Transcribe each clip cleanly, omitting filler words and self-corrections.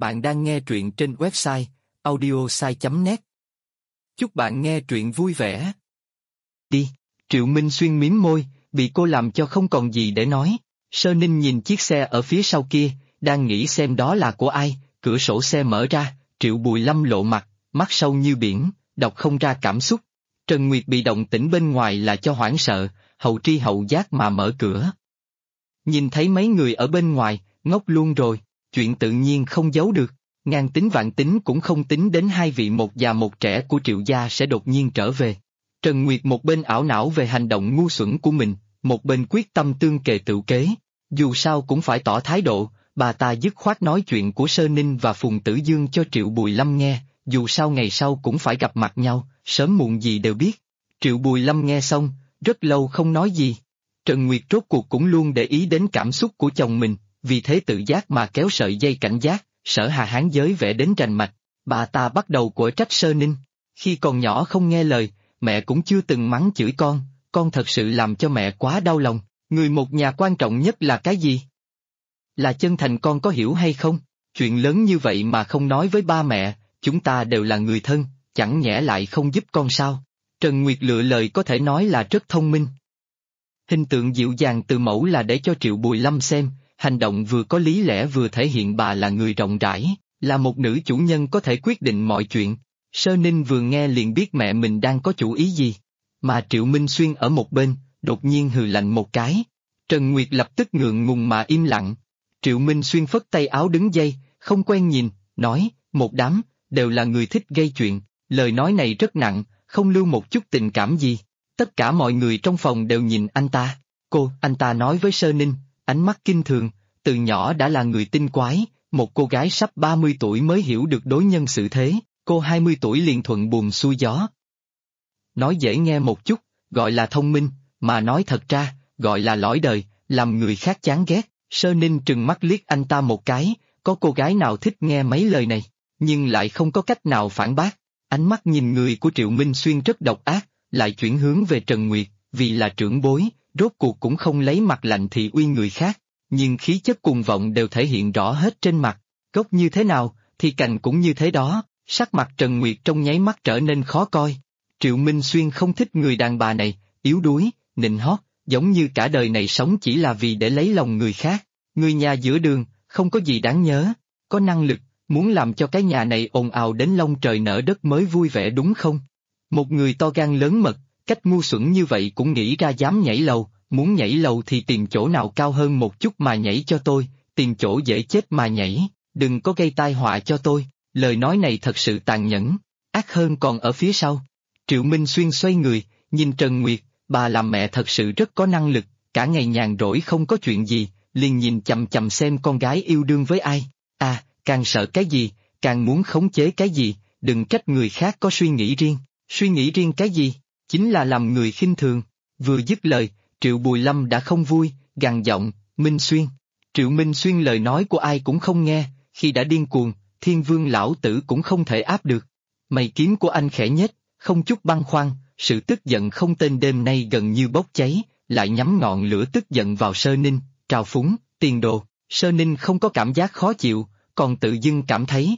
Bạn đang nghe truyện trên website audiosai.net. Chúc bạn nghe truyện vui vẻ. Đi, Triệu Minh Xuyên mím môi, bị cô làm cho không còn gì để nói. Sơ Ninh nhìn chiếc xe ở phía sau kia, đang nghĩ xem đó là của ai, cửa sổ xe mở ra, Triệu Bùi Lâm lộ mặt, mắt sâu như biển, đọc không ra cảm xúc. Trần Nguyệt bị động tĩnh bên ngoài là cho hoảng sợ, hậu tri hậu giác mà mở cửa. Nhìn thấy mấy người ở bên ngoài, ngốc luôn rồi, chuyện tự nhiên không giấu được. Ngàn tính vạn tính cũng không tính đến hai vị một già một trẻ của Triệu gia sẽ đột nhiên trở về. Trần Nguyệt một bên ảo não về hành động ngu xuẩn của mình, một bên quyết tâm tương kề tựu kế. Dù sao cũng phải tỏ thái độ, bà ta dứt khoát nói chuyện của Sơ Ninh và Phùng Tử Dương cho Triệu Bùi Lâm nghe, dù sao ngày sau cũng phải gặp mặt nhau, sớm muộn gì đều biết. Triệu Bùi Lâm nghe xong, rất lâu không nói gì. Trần Nguyệt rốt cuộc cũng luôn để ý đến cảm xúc của chồng mình, vì thế tự giác mà kéo sợi dây cảnh giác. Sở Hà Hán giới vẽ đến rành mạch, bà ta bắt đầu quở trách Sơ Ninh. Khi còn nhỏ không nghe lời, mẹ cũng chưa từng mắng chửi con thật sự làm cho mẹ quá đau lòng. Người một nhà quan trọng nhất là cái gì? Là chân thành, con có hiểu hay không? Chuyện lớn như vậy mà không nói với ba mẹ, chúng ta đều là người thân, chẳng nhẽ lại không giúp con sao? Trần Nguyệt lựa lời có thể nói là rất thông minh. Hình tượng dịu dàng từ mẫu là để cho Triệu Bùi Lâm xem. Hành động vừa có lý lẽ vừa thể hiện bà là người rộng rãi, là một nữ chủ nhân có thể quyết định mọi chuyện. Sơ Ninh vừa nghe liền biết mẹ mình đang có chủ ý gì. Mà Triệu Minh Xuyên ở một bên, đột nhiên hừ lạnh một cái. Trần Nguyệt lập tức ngượng ngùng mà im lặng. Triệu Minh Xuyên phất tay áo đứng dậy, không quen nhìn, nói, một đám, đều là người thích gây chuyện. Lời nói này rất nặng, không lưu một chút tình cảm gì. Tất cả mọi người trong phòng đều nhìn anh ta. Anh ta nói với Sơ Ninh, ánh mắt kinh thường, từ nhỏ đã là người tinh quái, một cô gái sắp 30 tuổi mới hiểu được đối nhân xử thế, cô 20 tuổi liền thuận buồm xuôi gió. Nói dễ nghe một chút, gọi là thông minh, mà nói thật ra, gọi là lõi đời, làm người khác chán ghét. Sơ Ninh trừng mắt liếc anh ta một cái, có cô gái nào thích nghe mấy lời này, nhưng lại không có cách nào phản bác. Ánh mắt nhìn người của Triệu Minh Xuyên rất độc ác, lại chuyển hướng về Trần Nguyệt, vì là trưởng bối, rốt cuộc cũng không lấy mặt lạnh thị uy người khác, nhưng khí chất cuồng vọng đều thể hiện rõ hết trên mặt. Gốc như thế nào, thì cành cũng như thế đó. Sắc mặt Trần Nguyệt trong nháy mắt trở nên khó coi. Triệu Minh Xuyên không thích người đàn bà này, yếu đuối, nịnh hót, giống như cả đời này sống chỉ là vì để lấy lòng người khác. Người nhà giữa đường, không có gì đáng nhớ, có năng lực, muốn làm cho cái nhà này ồn ào đến lông trời nở đất mới vui vẻ đúng không? Một người to gan lớn mật, cách ngu xuẩn như vậy cũng nghĩ ra dám nhảy lầu, muốn nhảy lầu thì tìm chỗ nào cao hơn một chút mà nhảy cho tôi, tìm chỗ dễ chết mà nhảy, đừng có gây tai họa cho tôi. Lời nói này thật sự tàn nhẫn, ác hơn còn ở phía sau. Triệu Minh Xuyên xoay người, nhìn Trần Nguyệt, bà làm mẹ thật sự rất có năng lực, cả ngày nhàn rỗi không có chuyện gì, liền nhìn chằm chằm xem con gái yêu đương với ai. À, càng sợ cái gì, càng muốn khống chế cái gì, đừng trách người khác có suy nghĩ riêng cái gì, chính là làm người khinh thường. Vừa dứt lời, Triệu Bùi Lâm đã không vui, gằn giọng, Minh Xuyên. Triệu Minh Xuyên lời nói của ai cũng không nghe, khi đã điên cuồng, Thiên Vương lão tử cũng không thể áp được. Mày kiếm của anh khẽ nhếch, không chút băn khoăn, sự tức giận không tên đêm nay gần như bốc cháy, lại nhắm ngọn lửa tức giận vào Sơ Ninh, trào phúng, tiền đồ. Sơ Ninh không có cảm giác khó chịu, còn tự dưng cảm thấy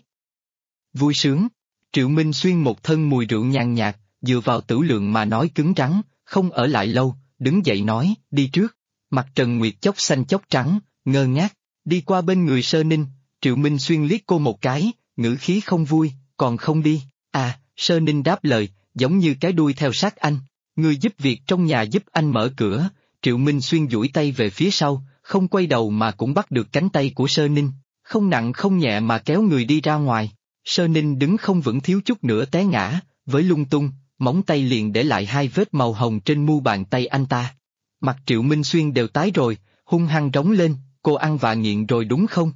vui sướng. Triệu Minh Xuyên một thân mùi rượu nhàn nhạt, dựa vào tửu lượng mà nói cứng rắn, không ở lại lâu, đứng dậy nói, đi trước. Mặt Trần Nguyệt chốc xanh chốc trắng, ngơ ngác, đi qua bên người Sơ Ninh. Triệu Minh Xuyên liếc cô một cái, ngữ khí không vui, còn không đi. À, Sơ Ninh đáp lời, giống như cái đuôi theo sát anh. Người giúp việc trong nhà giúp anh mở cửa. Triệu Minh Xuyên duỗi tay về phía sau, không quay đầu mà cũng bắt được cánh tay của Sơ Ninh, không nặng không nhẹ mà kéo người đi ra ngoài. Sơ Ninh đứng không vững thiếu chút nữa té ngã, với lung tung, móng tay liền để lại 2 vết màu hồng trên mu bàn tay anh ta. Mặt Triệu Minh Xuyên đều tái rồi, hung hăng rống lên, cô ăn vạ nghiện rồi đúng không?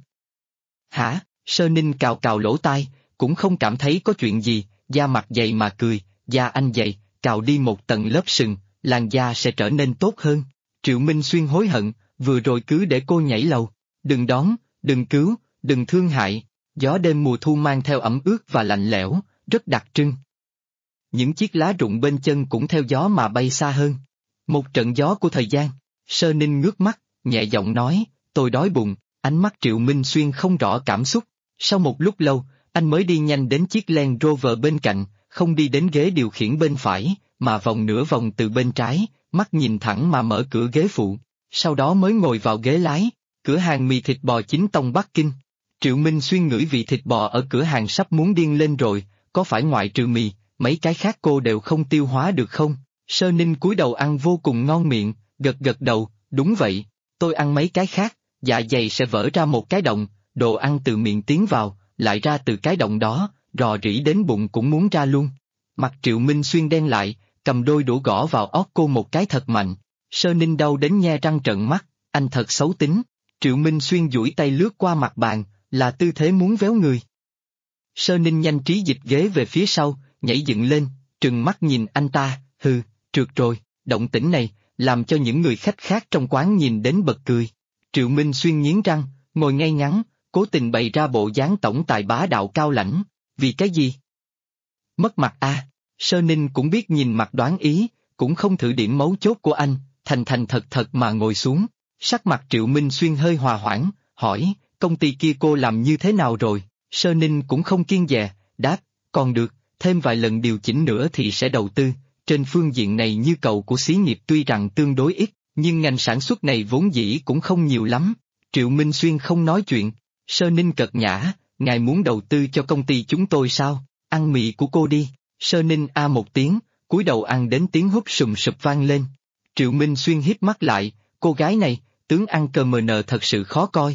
Hả? Sơ Ninh cào cào lỗ tai, cũng không cảm thấy có chuyện gì, da mặt dày mà cười, da anh dày, cào đi một tầng lớp sừng, làn da sẽ trở nên tốt hơn. Triệu Minh Xuyên hối hận, vừa rồi cứ để cô nhảy lầu, đừng đón, đừng cứu, đừng thương hại. Gió đêm mùa thu mang theo ẩm ướt và lạnh lẽo, rất đặc trưng. Những chiếc lá rụng bên chân cũng theo gió mà bay xa hơn. Một trận gió của thời gian. Sơ Ninh ngước mắt, nhẹ giọng nói, tôi đói bụng. Ánh mắt Triệu Minh Xuyên không rõ cảm xúc. Sau một lúc lâu, anh mới đi nhanh đến chiếc Land Rover bên cạnh, không đi đến ghế điều khiển bên phải, mà vòng nửa vòng từ bên trái, mắt nhìn thẳng mà mở cửa ghế phụ, sau đó mới ngồi vào ghế lái. Cửa hàng mì thịt bò chính tông Bắc Kinh. Triệu Minh Xuyên ngửi vị thịt bò ở cửa hàng sắp muốn điên lên rồi, có phải ngoại trừ mì, mấy cái khác cô đều không tiêu hóa được không? Sơ Ninh cúi đầu ăn vô cùng ngon miệng, gật gật đầu, đúng vậy, tôi ăn mấy cái khác, dạ dày sẽ vỡ ra một cái động, đồ ăn từ miệng tiến vào, lại ra từ cái động đó, rò rỉ đến bụng cũng muốn ra luôn. Mặt Triệu Minh Xuyên đen lại, cầm đôi đũa gõ vào óc cô một cái thật mạnh. Sơ Ninh đau đến nhe răng trợn mắt, anh thật xấu tính. Triệu Minh Xuyên duỗi tay lướt qua mặt bàn, là tư thế muốn véo người. Sơ Ninh nhanh trí dịch ghế về phía sau, nhảy dựng lên, trừng mắt nhìn anh ta, hừ, trượt rồi, động tĩnh này, làm cho những người khách khác trong quán nhìn đến bật cười. Triệu Minh Xuyên nghiến răng, ngồi ngay ngắn, cố tình bày ra bộ dáng tổng tài bá đạo cao lãnh, vì cái gì? Mất mặt a. Sơ Ninh cũng biết nhìn mặt đoán ý, cũng không thử điểm mấu chốt của anh, thành thành thật thật mà ngồi xuống. Sắc mặt Triệu Minh Xuyên hơi hòa hoãn, hỏi, công ty kia cô làm như thế nào rồi? Sơ Ninh cũng không kiêng dè, đáp, còn được, thêm vài lần điều chỉnh nữa thì sẽ đầu tư. Trên phương diện này nhu cầu của xí nghiệp tuy rằng tương đối ít, nhưng ngành sản xuất này vốn dĩ cũng không nhiều lắm. Triệu Minh Xuyên không nói chuyện. Sơ Ninh cợt nhã, ngài muốn đầu tư cho công ty chúng tôi sao? Ăn mì của cô đi. Sơ Ninh a một tiếng, cúi đầu ăn đến tiếng húp sùm sụp vang lên. Triệu Minh Xuyên hít mắt lại, cô gái này, tướng ăn cờ mờ nờ thật sự khó coi.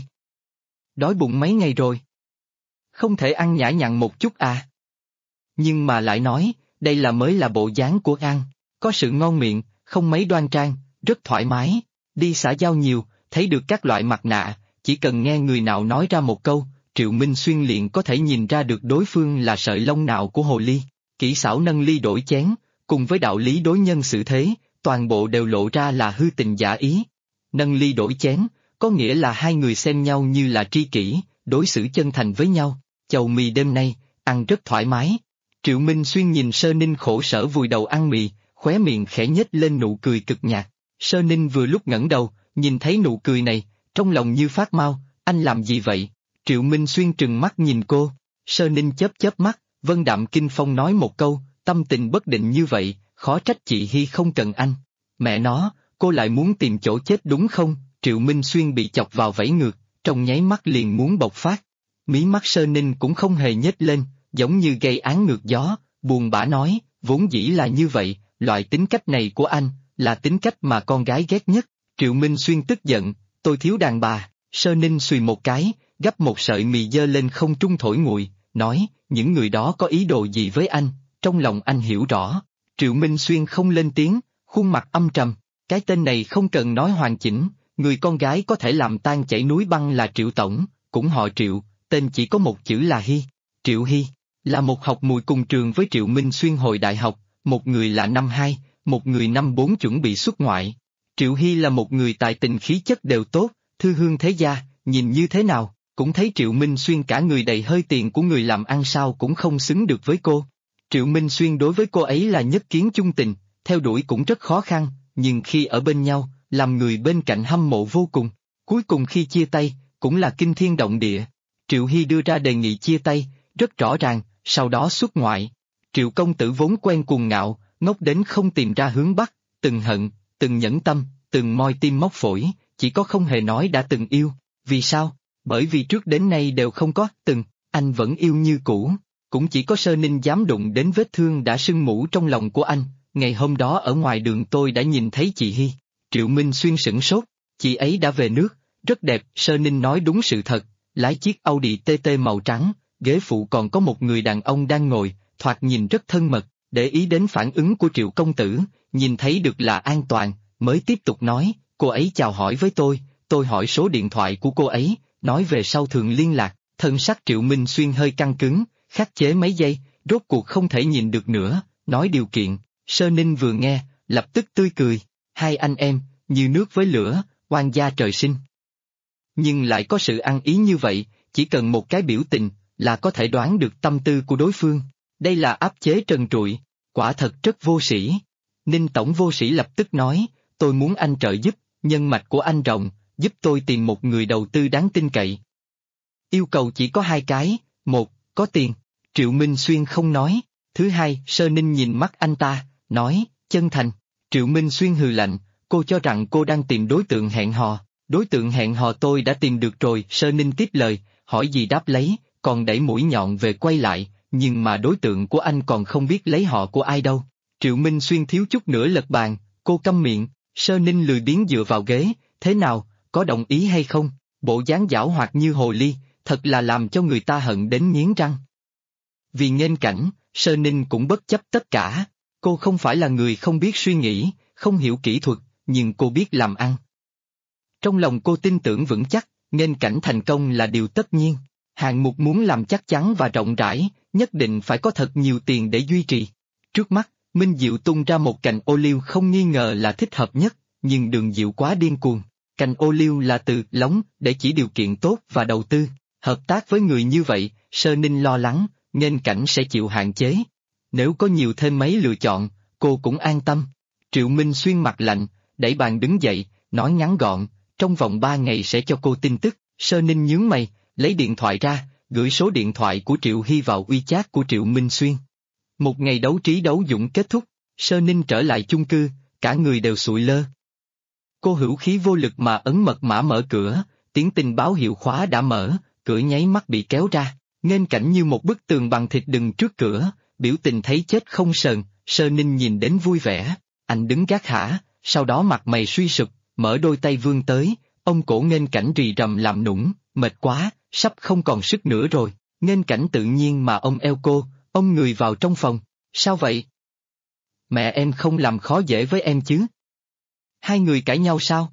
Đói bụng mấy ngày rồi. Không thể ăn nhã nhặn một chút à? Nhưng mà lại nói, đây là mới là bộ dáng của ăn, có sự ngon miệng, không mấy đoan trang, rất thoải mái. Đi xã giao nhiều, thấy được các loại mặt nạ, chỉ cần nghe người nào nói ra một câu, Triệu Minh Xuyên liền có thể nhìn ra được đối phương là sợi lông nào của hồ ly. Kỹ xảo nâng ly đổi chén, cùng với đạo lý đối nhân xử thế, toàn bộ đều lộ ra là hư tình giả ý. Nâng ly đổi chén, có nghĩa là hai người xem nhau như là tri kỷ, đối xử chân thành với nhau. Chầu mì đêm nay, ăn rất thoải mái. Triệu Minh Xuyên nhìn Sơ Ninh khổ sở vùi đầu ăn mì, khóe miệng khẽ nhếch lên nụ cười cực nhạt. Sơ Ninh vừa lúc ngẩng đầu, nhìn thấy nụ cười này, trong lòng như phát mau, anh làm gì vậy? Triệu Minh Xuyên trừng mắt nhìn cô, Sơ Ninh chớp chớp mắt, Vân Đạm Kinh Phong nói một câu, tâm tình bất định như vậy, khó trách chị Hy không cần anh. Mẹ nó, cô lại muốn tìm chỗ chết đúng không? Triệu Minh Xuyên bị chọc vào vẫy ngược, trong nháy mắt liền muốn bộc phát. Mí mắt Sơ Ninh cũng không hề nhếch lên, giống như gây án ngược gió, buồn bã nói, vốn dĩ là như vậy, loại tính cách này của anh, là tính cách mà con gái ghét nhất. Triệu Minh Xuyên tức giận, tôi thiếu đàn bà. Sơ Ninh xùy một cái, gắp một sợi mì dơ lên không trung thổi nguội, nói, những người đó có ý đồ gì với anh, trong lòng anh hiểu rõ. Triệu Minh Xuyên không lên tiếng, khuôn mặt âm trầm, cái tên này không cần nói hoàn chỉnh, người con gái có thể làm tan chảy núi băng là Triệu Tổng, cũng họ Triệu, tên chỉ có một chữ là Hy. Triệu Hy, là một học mùi cùng trường với Triệu Minh Xuyên hồi đại học, một người là năm 2, một người năm 4 chuẩn bị xuất ngoại. Triệu Hy là một người tài tình khí chất đều tốt, thư hương thế gia, nhìn như thế nào, cũng thấy Triệu Minh Xuyên cả người đầy hơi tiền của người làm ăn sao cũng không xứng được với cô. Triệu Minh Xuyên đối với cô ấy là nhất kiến chung tình, theo đuổi cũng rất khó khăn, nhưng khi ở bên nhau, làm người bên cạnh hâm mộ vô cùng. Cuối cùng khi chia tay, cũng là kinh thiên động địa. Triệu Hy đưa ra đề nghị chia tay, rất rõ ràng, sau đó xuất ngoại. Triệu công tử vốn quen cuồng ngạo, ngốc đến không tìm ra hướng bắc, từng hận, từng nhẫn tâm, từng moi tim móc phổi, chỉ có không hề nói đã từng yêu. Vì sao? Bởi vì trước đến nay đều không có từng, anh vẫn yêu như cũ. Cũng chỉ có Sơ Ninh dám đụng đến vết thương đã sưng mủ trong lòng của anh. Ngày hôm đó ở ngoài đường tôi đã nhìn thấy chị Hy. Triệu Minh Xuyên sửng sốt, chị ấy đã về nước, rất đẹp. Sơ Ninh nói đúng sự thật, lái chiếc Audi TT màu trắng, ghế phụ còn có một người đàn ông đang ngồi, thoạt nhìn rất thân mật. Để ý đến phản ứng của Triệu công tử, nhìn thấy được là an toàn, mới tiếp tục nói, cô ấy chào hỏi với tôi hỏi số điện thoại của cô ấy, nói về sau thường liên lạc. Thân sắc Triệu Minh Xuyên hơi căng cứng, khắc chế mấy giây, rốt cuộc không thể nhìn được nữa, nói điều kiện. Sơ Ninh vừa nghe, lập tức tươi cười, hai anh em, như nước với lửa, oan gia trời sinh. Nhưng lại có sự ăn ý như vậy, chỉ cần một cái biểu tình, là có thể đoán được tâm tư của đối phương. Đây là áp chế trần trụi, quả thật rất vô sĩ. Ninh tổng vô sĩ lập tức nói, tôi muốn anh trợ giúp, nhân mạch của anh rộng, giúp tôi tìm một người đầu tư đáng tin cậy. Yêu cầu chỉ có hai cái, một, có tiền. Triệu Minh Xuyên không nói. Thứ hai, Sơ Ninh nhìn mắt anh ta, nói, chân thành. Triệu Minh Xuyên hừ lạnh, cô cho rằng cô đang tìm đối tượng hẹn hò. Đối tượng hẹn hò tôi đã tìm được rồi. Sơ Ninh tiếp lời, hỏi gì đáp lấy, còn đẩy mũi nhọn về quay lại, nhưng mà đối tượng của anh còn không biết lấy họ của ai đâu. Triệu Minh Xuyên thiếu chút nữa lật bàn, cô câm miệng. Sơ Ninh lười biếng dựa vào ghế, thế nào, có đồng ý hay không? Bộ dáng giảo hoạt như hồ ly, thật là làm cho người ta hận đến nghiến răng. Vì nghênh cảnh, Sơ Ninh cũng bất chấp tất cả. Cô không phải là người không biết suy nghĩ, không hiểu kỹ thuật, nhưng cô biết làm ăn. Trong lòng cô tin tưởng vững chắc, nghênh cảnh thành công là điều tất nhiên. Hạng mục muốn làm chắc chắn và rộng rãi, nhất định phải có thật nhiều tiền để duy trì. Trước mắt, Minh Diệu tung ra một cành ô liu không nghi ngờ là thích hợp nhất, nhưng Đường Diệu quá điên cuồng. Cành ô liu là từ lóng để chỉ điều kiện tốt và đầu tư. Hợp tác với người như vậy, Sơ Ninh lo lắng, nghênh cảnh sẽ chịu hạn chế. Nếu có nhiều thêm mấy lựa chọn, cô cũng an tâm. Triệu Minh Xuyên mặt lạnh, đẩy bàn đứng dậy, nói ngắn gọn, trong vòng 3 ngày sẽ cho cô tin tức. Sơ Ninh nhướng mày, lấy điện thoại ra, gửi số điện thoại của Triệu Hy vào WeChat của Triệu Minh Xuyên. Một ngày đấu trí đấu dũng kết thúc, Sơ Ninh trở lại chung cư, cả người đều sụi lơ. Cô hữu khí vô lực mà ấn mật mã mở cửa, tiếng tình báo hiệu khóa đã mở, cửa nháy mắt bị kéo ra, nghênh cảnh như một bức tường bằng thịt đừng trước cửa, biểu tình thấy chết không sờn. Sơ Ninh nhìn đến vui vẻ, anh đứng gác hả, sau đó mặt mày suy sụp, mở đôi tay vươn tới, ông cổ nghênh cảnh rì rầm làm nũng, mệt quá, sắp không còn sức nữa rồi. Nghênh cảnh tự nhiên mà ông eo cô, ông người vào trong phòng, sao vậy? Mẹ em không làm khó dễ với em chứ? Hai người cãi nhau sao?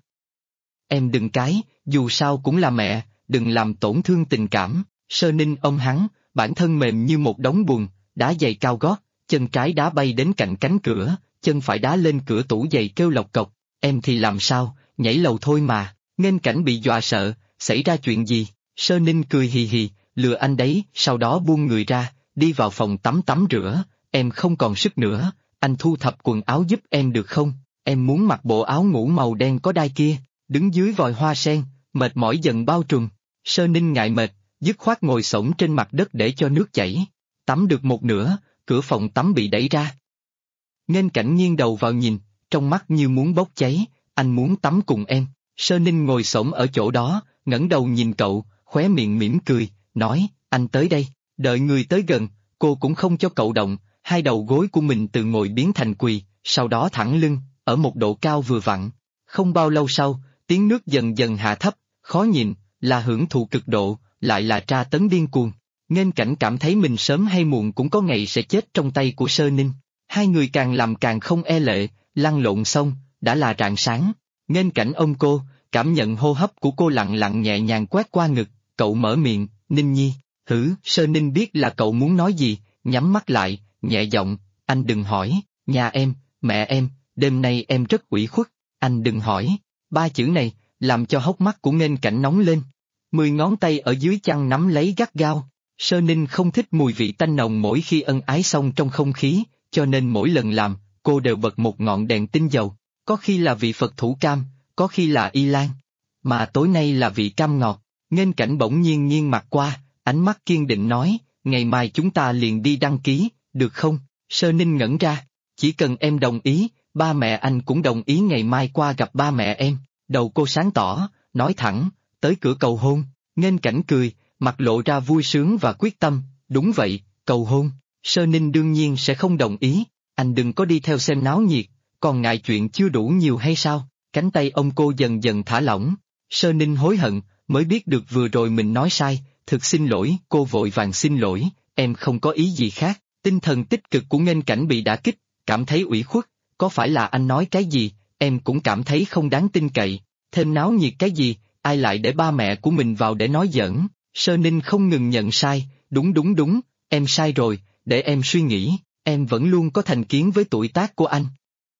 Em đừng cái, dù sao cũng là mẹ, đừng làm tổn thương tình cảm. Sơ Ninh ôm hắn, bản thân mềm như một đống bùn, đá giày cao gót, chân trái đá bay đến cạnh cánh cửa, chân phải đá lên cửa tủ giày kêu lộc cộc. Em thì làm sao, nhảy lầu thôi mà. Nghênh cảnh bị dọa sợ, xảy ra chuyện gì? Sơ Ninh cười hì hì, lừa anh đấy, sau đó buông người ra, đi vào phòng tắm tắm rửa. Em không còn sức nữa, anh thu thập quần áo giúp em được không? Em muốn mặc bộ áo ngủ màu đen có đai kia. Đứng dưới vòi hoa sen, mệt mỏi dần bao trùm. Sơ Ninh ngại mệt, dứt khoát ngồi xổm trên mặt đất để cho nước chảy. Tắm được một nửa, cửa phòng tắm bị đẩy ra. Nghênh cảnh nghiêng đầu vào nhìn, trong mắt như muốn bốc cháy, anh muốn tắm cùng em. Sơ Ninh ngồi xổm ở chỗ đó, ngẩng đầu nhìn cậu, khóe miệng mỉm cười, nói, anh tới đây. Đợi người tới gần, cô cũng không cho cậu động, hai đầu gối của mình từ ngồi biến thành quỳ, sau đó thẳng lưng, ở một độ cao vừa vặn. Không bao lâu sau, tiếng nước dần dần hạ thấp, khó nhìn, là hưởng thụ cực độ, lại là tra tấn điên cuồng. Nghênh cảnh cảm thấy mình sớm hay muộn cũng có ngày sẽ chết trong tay của Sơ Ninh. Hai người càng làm càng không e lệ, lăn lộn xong, đã là rạng sáng. Nghênh cảnh ôm cô, cảm nhận hô hấp của cô lặng lặng nhẹ nhàng quét qua ngực, cậu mở miệng, Ninh Nhi, Sơ Ninh biết là cậu muốn nói gì, nhắm mắt lại, nhẹ giọng, anh đừng hỏi, nhà em, mẹ em, đêm nay em rất ủy khuất, anh đừng hỏi. Ba chữ này, làm cho hốc mắt của nghênh cảnh nóng lên. 10 ngón tay ở dưới chăn nắm lấy gắt gao. Sơ Ninh không thích mùi vị tanh nồng mỗi khi ân ái xong trong không khí, cho nên mỗi lần làm, cô đều bật một ngọn đèn tinh dầu. Có khi là vị Phật thủ cam, có khi là y lan. Mà tối nay là vị cam ngọt. Nghênh cảnh bỗng nhiên nghiêng mặt qua, ánh mắt kiên định nói, ngày mai chúng ta liền đi đăng ký, được không? Sơ Ninh ngẩn ra, chỉ cần em đồng ý, ba mẹ anh cũng đồng ý ngày mai qua gặp ba mẹ em. Đầu cô sáng tỏ, nói thẳng, tới cửa cầu hôn. Nghênh cảnh cười, mặt lộ ra vui sướng và quyết tâm, đúng vậy, cầu hôn. Sơ Ninh đương nhiên sẽ không đồng ý, anh đừng có đi theo xem náo nhiệt, còn ngại chuyện chưa đủ nhiều hay sao? Cánh tay ông cô dần dần thả lỏng. Sơ Ninh hối hận, mới biết được vừa rồi mình nói sai, thực xin lỗi. Cô vội vàng xin lỗi, em không có ý gì khác. Tinh thần tích cực của nghênh cảnh bị đả kích, cảm thấy ủy khuất, có phải là anh nói cái gì, em cũng cảm thấy không đáng tin cậy, thêm náo nhiệt cái gì, ai lại để ba mẹ của mình vào để nói giỡn. Sơ Ninh không ngừng nhận sai, đúng, em sai rồi, để em suy nghĩ, em vẫn luôn có thành kiến với tuổi tác của anh.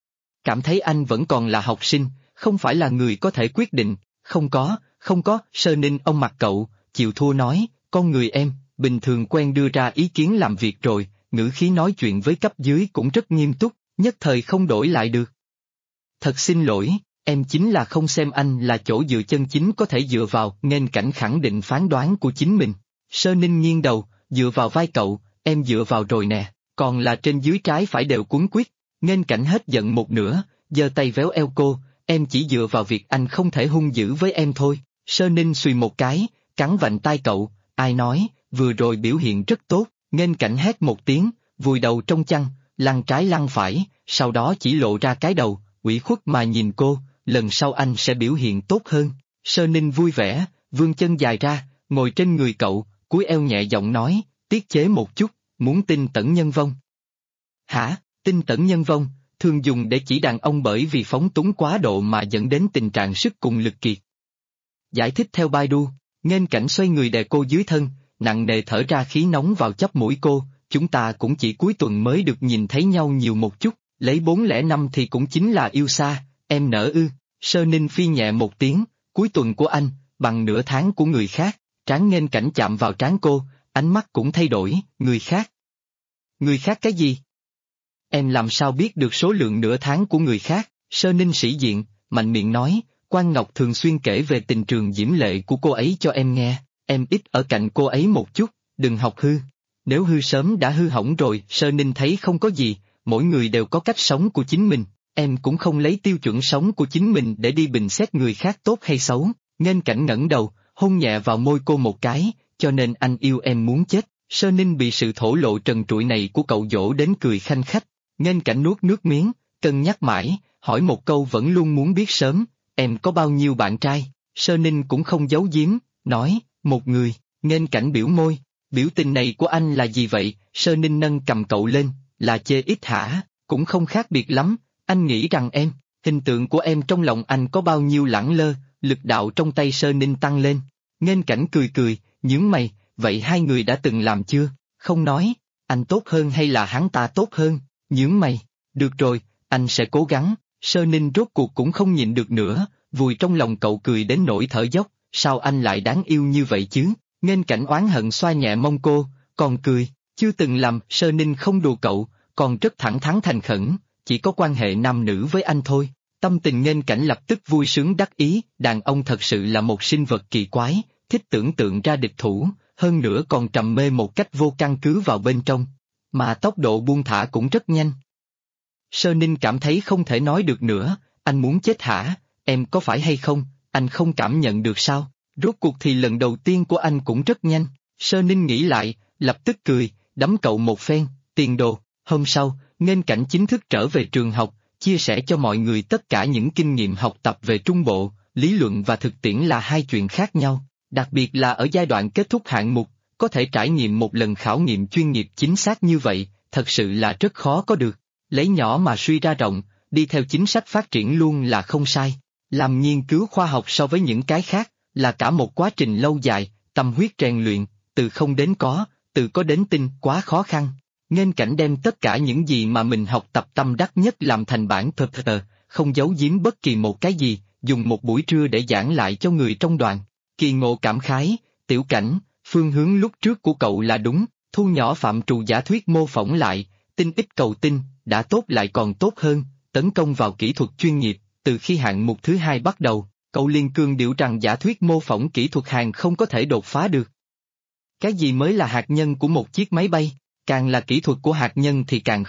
Cảm thấy anh vẫn còn là học sinh, không phải là người có thể quyết định, không có, Sơ Ninh ông mặt cậu, chịu thua nói, con người em, bình thường quen đưa ra ý kiến làm việc rồi, ngữ khí nói chuyện với cấp dưới cũng rất nghiêm túc, nhất thời không đổi lại được. Thật xin lỗi, Em chính là không xem anh là chỗ dựa chân chính có thể dựa vào. Nghênh Cảnh khẳng định phán đoán của chính mình. Sơ Ninh nghiêng đầu, dựa vào vai cậu, em dựa vào rồi nè, còn là trên dưới trái phải đều quấn quýt. Nghênh Cảnh hết giận một nửa, giơ tay véo eo cô, em chỉ dựa vào việc anh không thể hung dữ với em thôi. Sơ Ninh xùy một cái, cắn vành tai cậu, ai nói, vừa rồi biểu hiện rất tốt. Nghênh Cảnh hét một tiếng, vùi đầu trong chăn, lăn trái lăn phải, sau đó chỉ lộ ra cái đầu, ủy khuất mà nhìn cô, lần sau anh sẽ biểu hiện tốt hơn. Sơ Ninh vui vẻ, vươn chân dài ra, ngồi trên người cậu, cúi eo nhẹ giọng nói, tiết chế một chút, muốn tinh tẩn nhân vong. Hả, tinh tẩn nhân vong, thường dùng để chỉ đàn ông bởi vì phóng túng quá độ mà dẫn đến tình trạng sức cùng lực kiệt. Giải thích theo Baidu, Nghênh Cảnh xoay người đè cô dưới thân, nặng nề thở ra khí nóng vào chóp mũi cô, chúng ta cũng chỉ cuối tuần mới được nhìn thấy nhau nhiều một chút, lấy 405 thì cũng chính là yêu xa, em nỡ ư. Sơ Ninh phi nhẹ một tiếng, cuối tuần của anh, bằng nửa tháng của người khác. Trán Nghênh Cảnh chạm vào trán cô, ánh mắt cũng thay đổi, người khác. Người khác cái gì? Em làm sao biết được số lượng nửa tháng của người khác? Sơ Ninh sĩ diện, mạnh miệng nói, Quan Ngọc thường xuyên kể về tình trường diễm lệ của cô ấy cho em nghe, em ít ở cạnh cô ấy một chút, đừng học hư. Nếu hư sớm đã hư hỏng rồi. Sơ Ninh thấy không có gì, mỗi người đều có cách sống của chính mình, em cũng không lấy tiêu chuẩn sống của chính mình để đi bình xét người khác tốt hay xấu. Nghênh Cảnh ngẩng đầu, hôn nhẹ vào môi cô một cái, cho nên anh yêu em muốn chết. Sơ Ninh bị sự thổ lộ trần trụi này của cậu dỗ đến cười khanh khách. Nghênh Cảnh nuốt nước miếng, cân nhắc mãi, hỏi một câu vẫn luôn muốn biết sớm, em có bao nhiêu bạn trai? Sơ Ninh cũng không giấu giếm, nói, một người. Nghênh Cảnh biểu môi, biểu tình này của anh là gì vậy? Sơ Ninh nâng cầm cậu lên, là chê ít hả? Cũng không khác biệt lắm, anh nghĩ rằng em, hình tượng của em trong lòng anh có bao nhiêu lẳng lơ. Lực đạo trong tay Sơ Ninh tăng lên. Nghênh Cảnh cười cười, nhướng mày, vậy hai người đã từng làm chưa? Không nói, anh tốt hơn hay là hắn ta tốt hơn? Nhướng mày, được rồi, anh sẽ cố gắng. Sơ Ninh rốt cuộc cũng không nhịn được nữa, vùi trong lòng cậu cười đến nỗi thở dốc, sao anh lại đáng yêu như vậy chứ? Nghênh Cảnh oán hận xoa nhẹ mông cô, còn cười, chưa từng làm. Sơ Ninh không đùa cậu, còn rất thẳng thắn thành khẩn, chỉ có quan hệ nam nữ với anh thôi. Tâm tình Nghênh Cảnh lập tức vui sướng đắc ý, đàn ông thật sự là một sinh vật kỳ quái, thích tưởng tượng ra địch thủ, hơn nữa còn trầm mê một cách vô căn cứ vào bên trong, mà tốc độ buông thả cũng rất nhanh. Sơ Ninh cảm thấy không thể nói được nữa, anh muốn chết hả? Em có phải hay không, anh không cảm nhận được sao? Rốt cuộc thì lần đầu tiên của anh cũng rất nhanh. Sơ Ninh nghĩ lại, lập tức cười, đấm cậu một phen, tiền đồ. Hôm sau, Nghênh Cảnh chính thức trở về trường học, chia sẻ cho mọi người tất cả những kinh nghiệm học tập về Trung Bộ. Lý luận và thực tiễn là hai chuyện khác nhau, đặc biệt là ở giai đoạn kết thúc hạng mục, có thể trải nghiệm một lần khảo nghiệm chuyên nghiệp chính xác như vậy, thật sự là rất khó có được. Lấy nhỏ mà suy ra rộng, đi theo chính sách phát triển luôn là không sai. Làm nghiên cứu khoa học so với những cái khác, là cả một quá trình lâu dài, tâm huyết rèn luyện, từ không đến có, từ có đến tinh quá khó khăn. Nghênh Cảnh đem tất cả những gì mà mình học tập tâm đắc nhất làm thành bản tờ, không giấu giếm bất kỳ một cái gì, dùng một buổi trưa để giảng lại cho người trong đoàn. Kỳ Ngộ cảm khái, Tiểu Cảnh, phương hướng lúc trước của cậu là đúng, thu nhỏ phạm trù giả thuyết mô phỏng lại, tinh ít cầu tinh, đã tốt lại còn tốt hơn, tấn công vào kỹ thuật chuyên nghiệp. Từ khi hạng mục thứ hai bắt đầu, cậu liền cương điệu rằng giả thuyết mô phỏng kỹ thuật hàng không có thể đột phá được. Cái gì mới là hạt nhân của một chiếc máy bay? Càng là kỹ thuật của hạt nhân thì càng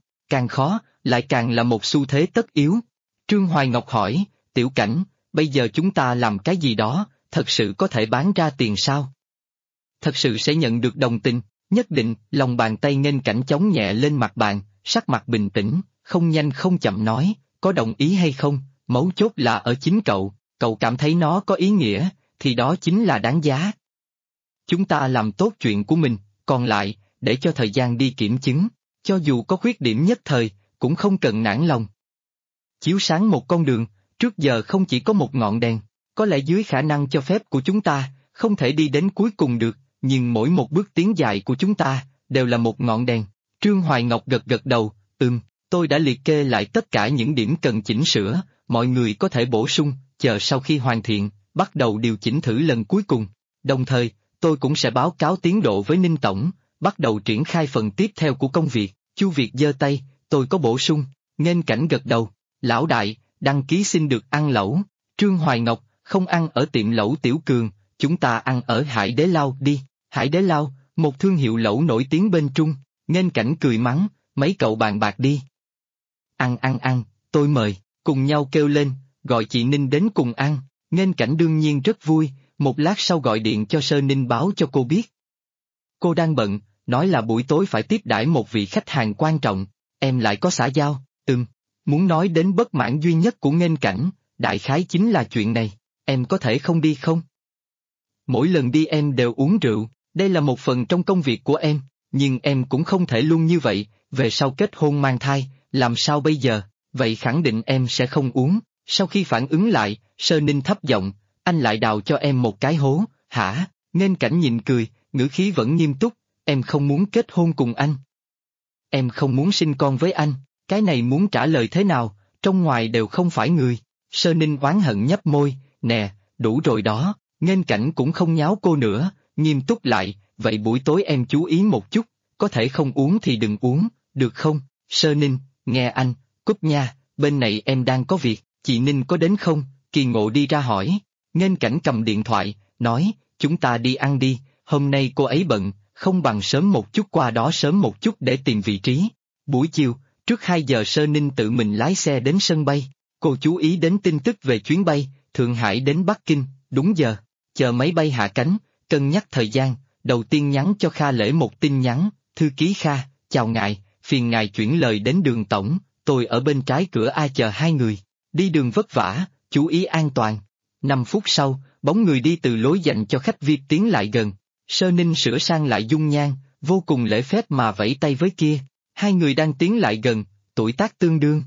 khó, lại càng là một xu thế tất yếu. Trương Hoài Ngọc hỏi, Tiểu Cảnh, bây giờ chúng ta làm cái gì đó, thật sự có thể bán ra tiền sao? Thật sự sẽ nhận được đồng tình, nhất định. Lòng bàn tay Nghênh Cảnh chống nhẹ lên mặt bàn, sắc mặt bình tĩnh, không nhanh không chậm nói, có đồng ý hay không, mấu chốt là ở chính cậu cảm thấy nó có ý nghĩa, thì đó chính là đáng giá. Chúng ta làm tốt chuyện của mình, còn lại, để cho thời gian đi kiểm chứng, cho dù có khuyết điểm nhất thời, cũng không cần nản lòng. Chiếu sáng một con đường, trước giờ không chỉ có một ngọn đèn, có lẽ dưới khả năng cho phép của chúng ta, không thể đi đến cuối cùng được, nhưng mỗi một bước tiến dài của chúng ta, đều là một ngọn đèn. Trương Hoài Ngọc gật gật đầu, tôi đã liệt kê lại tất cả những điểm cần chỉnh sửa, mọi người có thể bổ sung, chờ sau khi hoàn thiện, bắt đầu điều chỉnh thử lần cuối cùng. Đồng thời, tôi cũng sẽ báo cáo tiến độ với Ninh Tổng, bắt đầu triển khai phần tiếp theo của công việc. Chu Việt giơ tay, tôi có bổ sung. Nghênh Cảnh gật đầu, lão đại, đăng ký xin được ăn lẩu. Trương Hoài Ngọc, không ăn ở tiệm lẩu Tiểu Cường, chúng ta ăn ở Hải Đế Lao đi. Hải Đế Lao, một thương hiệu lẩu nổi tiếng bên Trung. Nghênh Cảnh cười mắng, mấy cậu bàn bạc đi. Ăn, tôi mời, cùng nhau kêu lên, gọi chị Ninh đến cùng ăn. Nghênh Cảnh đương nhiên rất vui, một lát sau gọi điện cho Sơ Ninh báo cho cô biết. Cô đang bận, nói là buổi tối phải tiếp đãi một vị khách hàng quan trọng, em lại có xã giao, muốn nói đến bất mãn duy nhất của Nghênh Cảnh, đại khái chính là chuyện này, em có thể không đi không? Mỗi lần đi em đều uống rượu, đây là một phần trong công việc của em, nhưng em cũng không thể luôn như vậy, về sau kết hôn mang thai, làm sao bây giờ, vậy khẳng định em sẽ không uống. Sau khi phản ứng lại, Sơ Ninh thấp giọng, anh lại đào cho em một cái hố, hả? Nghênh Cảnh nhịn cười, ngữ khí vẫn nghiêm túc, em không muốn kết hôn cùng anh. Em không muốn sinh con với anh, cái này muốn trả lời thế nào, trong ngoài đều không phải người. Sơ Ninh oán hận nhấp môi, nè, đủ rồi đó, Nghênh Cảnh cũng không nháo cô nữa, nghiêm túc lại, vậy buổi tối em chú ý một chút, có thể không uống thì đừng uống, được không? Sơ Ninh, nghe anh, cúp nha, bên này em đang có việc, chị Ninh có đến không? Kỳ Ngộ đi ra hỏi. Nghênh Cảnh cầm điện thoại, nói, chúng ta đi ăn đi, hôm nay cô ấy bận, không bằng sớm một chút qua đó sớm một chút để tìm vị trí. Buổi chiều, trước 2 giờ Sơ Ninh tự mình lái xe đến sân bay, cô chú ý đến tin tức về chuyến bay, Thượng Hải đến Bắc Kinh, đúng giờ, chờ máy bay hạ cánh, cân nhắc thời gian, đầu tiên nhắn cho Kha Lễ một tin nhắn, thư ký Kha, chào ngài, phiền ngài chuyển lời đến Đường tổng, tôi ở bên trái cửa A chờ 2 người, đi đường vất vả, chú ý an toàn. 5 phút sau, bóng người đi từ lối dành cho khách VIP tiến lại gần, Sơ Ninh sửa sang lại dung nhan, vô cùng lễ phép mà vẫy tay với kia, 2 người đang tiến lại gần, tuổi tác tương đương.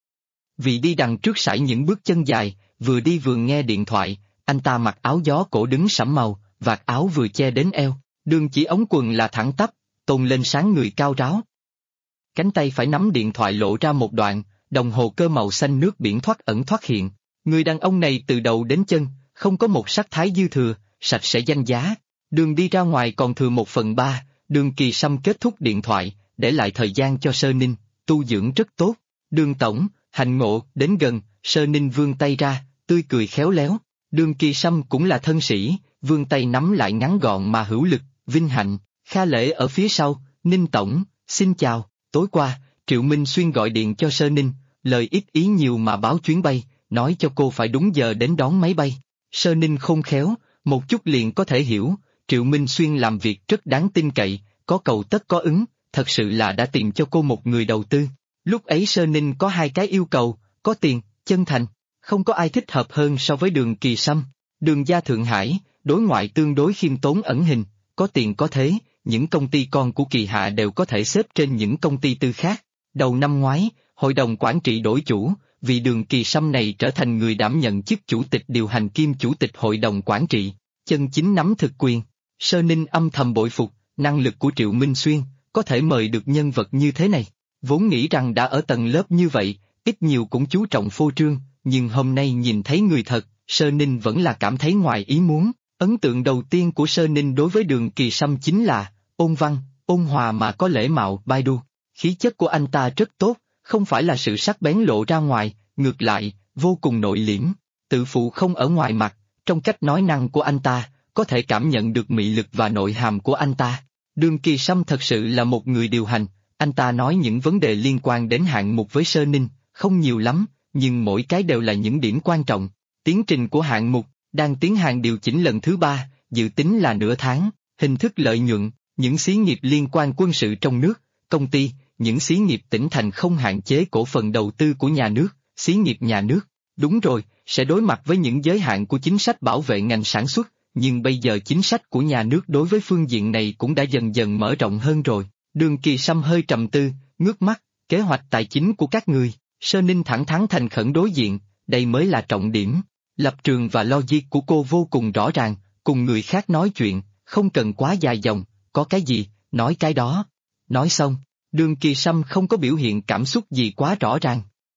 Vì đi đằng trước sải những bước chân dài, vừa đi vừa nghe điện thoại, anh ta mặc áo gió cổ đứng sẫm màu, vạt áo vừa che đến eo, đường chỉ ống quần là thẳng tắp, tôn lên sáng người cao ráo. Cánh tay phải nắm điện thoại lộ ra một đoạn, đồng hồ cơ màu xanh nước biển thoát ẩn thoát hiện. Người đàn ông này từ đầu đến chân, không có một sắc thái dư thừa, sạch sẽ danh giá. Đường đi ra ngoài còn thừa 1/3, Đường Kỳ Sâm kết thúc điện thoại, để lại thời gian cho Sơ Ninh, tu dưỡng rất tốt. Đường tổng, hạnh ngộ, đến gần, Sơ Ninh vươn tay ra, tươi cười khéo léo. Đường Kỳ Sâm cũng là thân sĩ, vươn tay nắm lại ngắn gọn mà hữu lực, vinh hạnh. Kha Lễ ở phía sau, Ninh tổng, xin chào, tối qua, Triệu Minh Xuyên gọi điện cho Sơ Ninh, lời ít ý nhiều mà báo chuyến bay, nói cho cô phải đúng giờ đến đón máy bay. Sơ Ninh khôn khéo, một chút liền có thể hiểu, Triệu Minh Xuyên làm việc rất đáng tin cậy, có cầu tất có ứng, thật sự là đã tìm cho cô một người đầu tư. Lúc ấy Sơ Ninh có 2 cái yêu cầu, có tiền, chân thành, không có ai thích hợp hơn so với Đường Kỳ Sâm. Đường gia Thượng Hải, đối ngoại tương đối khiêm tốn ẩn hình, có tiền có thế, những công ty con của Kỳ Hạ đều có thể xếp trên những công ty tư khác. Đầu năm ngoái, hội đồng quản trị đổi chủ, vì Đường Kỳ Sâm này trở thành người đảm nhận chức chủ tịch điều hành kiêm chủ tịch hội đồng quản trị, chân chính nắm thực quyền. Sơ Ninh âm thầm bội phục, năng lực của Triệu Minh Xuyên, có thể mời được nhân vật như thế này. Vốn nghĩ rằng đã ở tầng lớp như vậy, ít nhiều cũng chú trọng phô trương, nhưng hôm nay nhìn thấy người thật, Sơ Ninh vẫn là cảm thấy ngoài ý muốn. Ấn tượng đầu tiên của Sơ Ninh đối với Đường Kỳ Sâm chính là, ôn văn, ôn hòa mà có lễ mạo, Baidu. Khí chất của anh ta rất tốt, không phải là sự sắc bén lộ ra ngoài, ngược lại, vô cùng nội liễm, tự phụ không ở ngoài mặt, trong cách nói năng của anh ta, có thể cảm nhận được mị lực và nội hàm của anh ta. Đường Kỳ Sâm thật sự là một người điều hành, anh ta nói những vấn đề liên quan đến hạng mục với Sơ Ninh, không nhiều lắm, nhưng mỗi cái đều là những điểm quan trọng. Tiến trình của hạng mục, đang tiến hành điều chỉnh lần thứ 3, dự tính là nửa tháng, hình thức lợi nhuận, những xí nghiệp liên quan quân sự trong nước, công ty, những xí nghiệp tỉnh thành không hạn chế cổ phần đầu tư của nhà nước, xí nghiệp nhà nước. Đúng rồi, sẽ đối mặt với những giới hạn của chính sách bảo vệ ngành sản xuất, nhưng bây giờ chính sách của nhà nước đối với phương diện này cũng đã dần dần mở rộng hơn rồi. Đường Kỳ Sâm hơi trầm tư, ngước mắt, kế hoạch tài chính của các người, Sơ Ninh thẳng thắn thành khẩn đối diện, đây mới là trọng điểm. Lập trường và logic của cô vô cùng rõ ràng, cùng người khác nói chuyện, không cần quá dài dòng, có cái gì, nói cái đó. Nói xong, Đường Kỳ Sâm không có biểu hiện cảm xúc gì quá rõ ràng.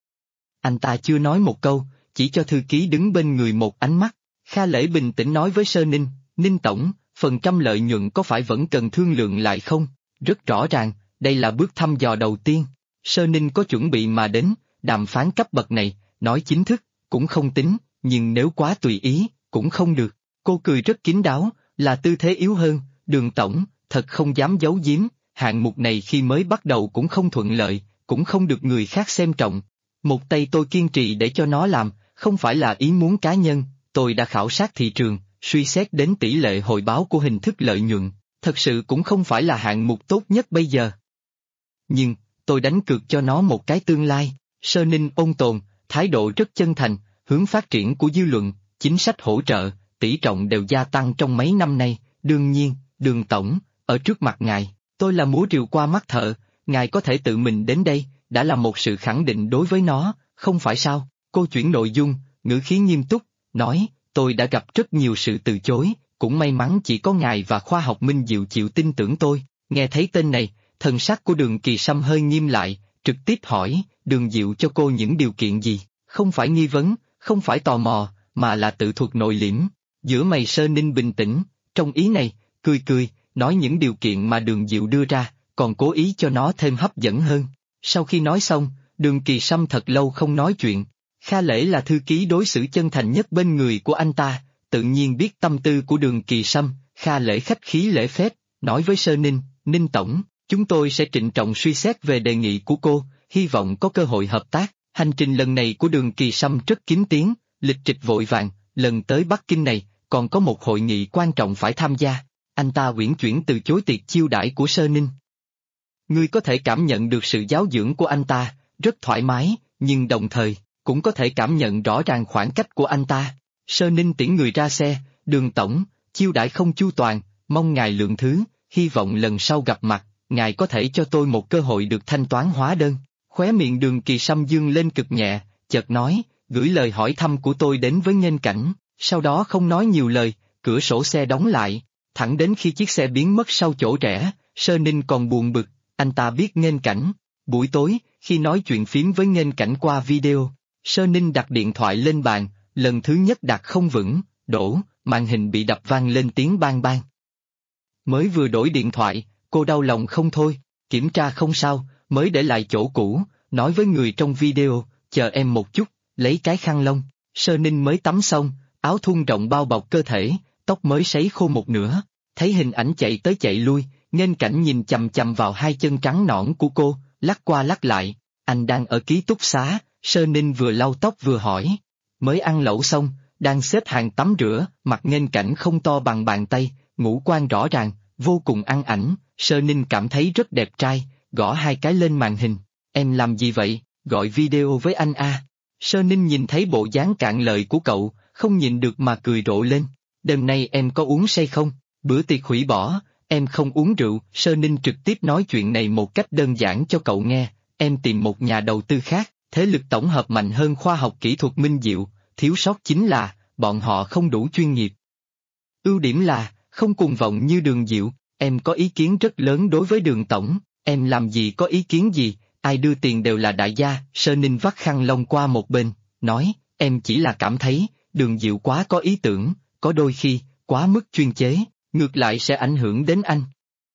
Anh ta chưa nói một câu, chỉ cho thư ký đứng bên người một ánh mắt. Kha Lễ bình tĩnh nói với Sơ Ninh, Ninh tổng, phần trăm lợi nhuận có phải vẫn cần thương lượng lại không? Rất rõ ràng, đây là bước thăm dò đầu tiên. Sơ Ninh có chuẩn bị mà đến, đàm phán cấp bậc này, nói chính thức, cũng không tính, nhưng nếu quá tùy ý, cũng không được. Cô cười rất kín đáo, là tư thế yếu hơn, Đường tổng, thật không dám giấu giếm, hạng mục này khi mới bắt đầu cũng không thuận lợi, cũng không được người khác xem trọng. Một tay tôi kiên trì để cho nó làm, không phải là ý muốn cá nhân, tôi đã khảo sát thị trường, suy xét đến tỷ lệ hồi báo của hình thức lợi nhuận, thật sự cũng không phải là hạng mục tốt nhất bây giờ. Nhưng, tôi đánh cược cho nó một cái tương lai, Sơ Ninh ôn tồn, thái độ rất chân thành, hướng phát triển của dư luận, chính sách hỗ trợ, tỷ trọng đều gia tăng trong mấy năm nay, đương nhiên, Đường tổng, ở trước mặt ngài, tôi là múa rìu qua mắt thợ, ngài có thể tự mình đến đây, đã là một sự khẳng định đối với nó, không phải sao? Cô chuyển nội dung, ngữ khí nghiêm túc, nói, tôi đã gặp rất nhiều sự từ chối, cũng may mắn chỉ có ngài và khoa học Minh Diệu chịu tin tưởng tôi. Nghe thấy tên này, thần sắc của Đường Kỳ Sâm hơi nghiêm lại, trực tiếp hỏi, Đường Diệu cho cô những điều kiện gì? Không phải nghi vấn, không phải tò mò, mà là tự thuật nội liễm. Giữa mày Sơ Ninh bình tĩnh, trong ý này, cười cười, nói những điều kiện mà Đường Diệu đưa ra, còn cố ý cho nó thêm hấp dẫn hơn. Sau khi nói xong, Đường Kỳ Sâm thật lâu không nói chuyện. Kha Lễ là thư ký đối xử chân thành nhất bên người của anh ta, tự nhiên biết tâm tư của Đường Kỳ Sâm. Kha Lễ khách khí lễ phép, nói với Sơ Ninh, Ninh tổng, chúng tôi sẽ trịnh trọng suy xét về đề nghị của cô, hy vọng có cơ hội hợp tác. Hành trình lần này của Đường Kỳ Sâm rất kín tiếng, lịch trịch vội vàng, lần tới Bắc Kinh này, còn có một hội nghị quan trọng phải tham gia. Anh ta uyển chuyển từ chối tiệc chiêu đãi của Sơ Ninh. Ngươi có thể cảm nhận được sự giáo dưỡng của anh ta, rất thoải mái, nhưng đồng thời, cũng có thể cảm nhận rõ ràng khoảng cách của anh ta. Sơ Ninh tiễn người ra xe, Đường tổng, chiêu đãi không chu toàn, mong ngài lượng thứ, hy vọng lần sau gặp mặt, ngài có thể cho tôi một cơ hội được thanh toán hóa đơn. Khóe miệng Đường Kỳ Sâm dương lên cực nhẹ, chợt nói, gửi lời hỏi thăm của tôi đến với Nghênh Cảnh, sau đó không nói nhiều lời, cửa sổ xe đóng lại, thẳng đến khi chiếc xe biến mất sau chỗ rẽ, Sơ Ninh còn buồn bực, anh ta biết Nghênh Cảnh. Buổi tối, khi nói chuyện phím với Nghênh Cảnh qua video, Sơ Ninh đặt điện thoại lên bàn, lần thứ nhất đặt không vững, đổ, màn hình bị đập vang lên tiếng bang bang. Mới vừa đổi điện thoại, cô đau lòng không thôi, kiểm tra không sao, mới để lại chỗ cũ, nói với người trong video, chờ em một chút, lấy cái khăn lông. Sơ Ninh mới tắm xong, áo thun rộng bao bọc cơ thể, tóc mới sấy khô một nửa, thấy hình ảnh chạy tới chạy lui, Nghênh Cảnh nhìn chằm chằm vào hai chân trắng nõn của cô, lắc qua lắc lại, anh đang ở ký túc xá. Sơ Ninh vừa lau tóc vừa hỏi, mới ăn lẩu xong, đang xếp hàng tắm rửa, mặt Nghênh Cảnh không to bằng bàn tay, ngũ quan rõ ràng, vô cùng ăn ảnh. Sơ Ninh cảm thấy rất đẹp trai, gõ hai cái lên màn hình, em làm gì vậy, gọi video với anh a. Sơ Ninh nhìn thấy bộ dáng cạn lời của cậu, không nhịn được mà cười rộ lên, đêm nay em có uống say không, bữa tiệc hủy bỏ, em không uống rượu. Sơ Ninh trực tiếp nói chuyện này một cách đơn giản cho cậu nghe, em tìm một nhà đầu tư khác, thế lực tổng hợp mạnh hơn khoa học kỹ thuật Minh Diệu, thiếu sót chính là, bọn họ không đủ chuyên nghiệp. Ưu điểm là, không cuồng vọng như Đường Diệu, em có ý kiến rất lớn đối với Đường tổng, em làm gì có ý kiến gì, ai đưa tiền đều là đại gia. Sơ Ninh vắt khăn lông qua một bên, nói, em chỉ là cảm thấy, Đường Diệu quá có ý tưởng, có đôi khi, quá mức chuyên chế, ngược lại sẽ ảnh hưởng đến anh.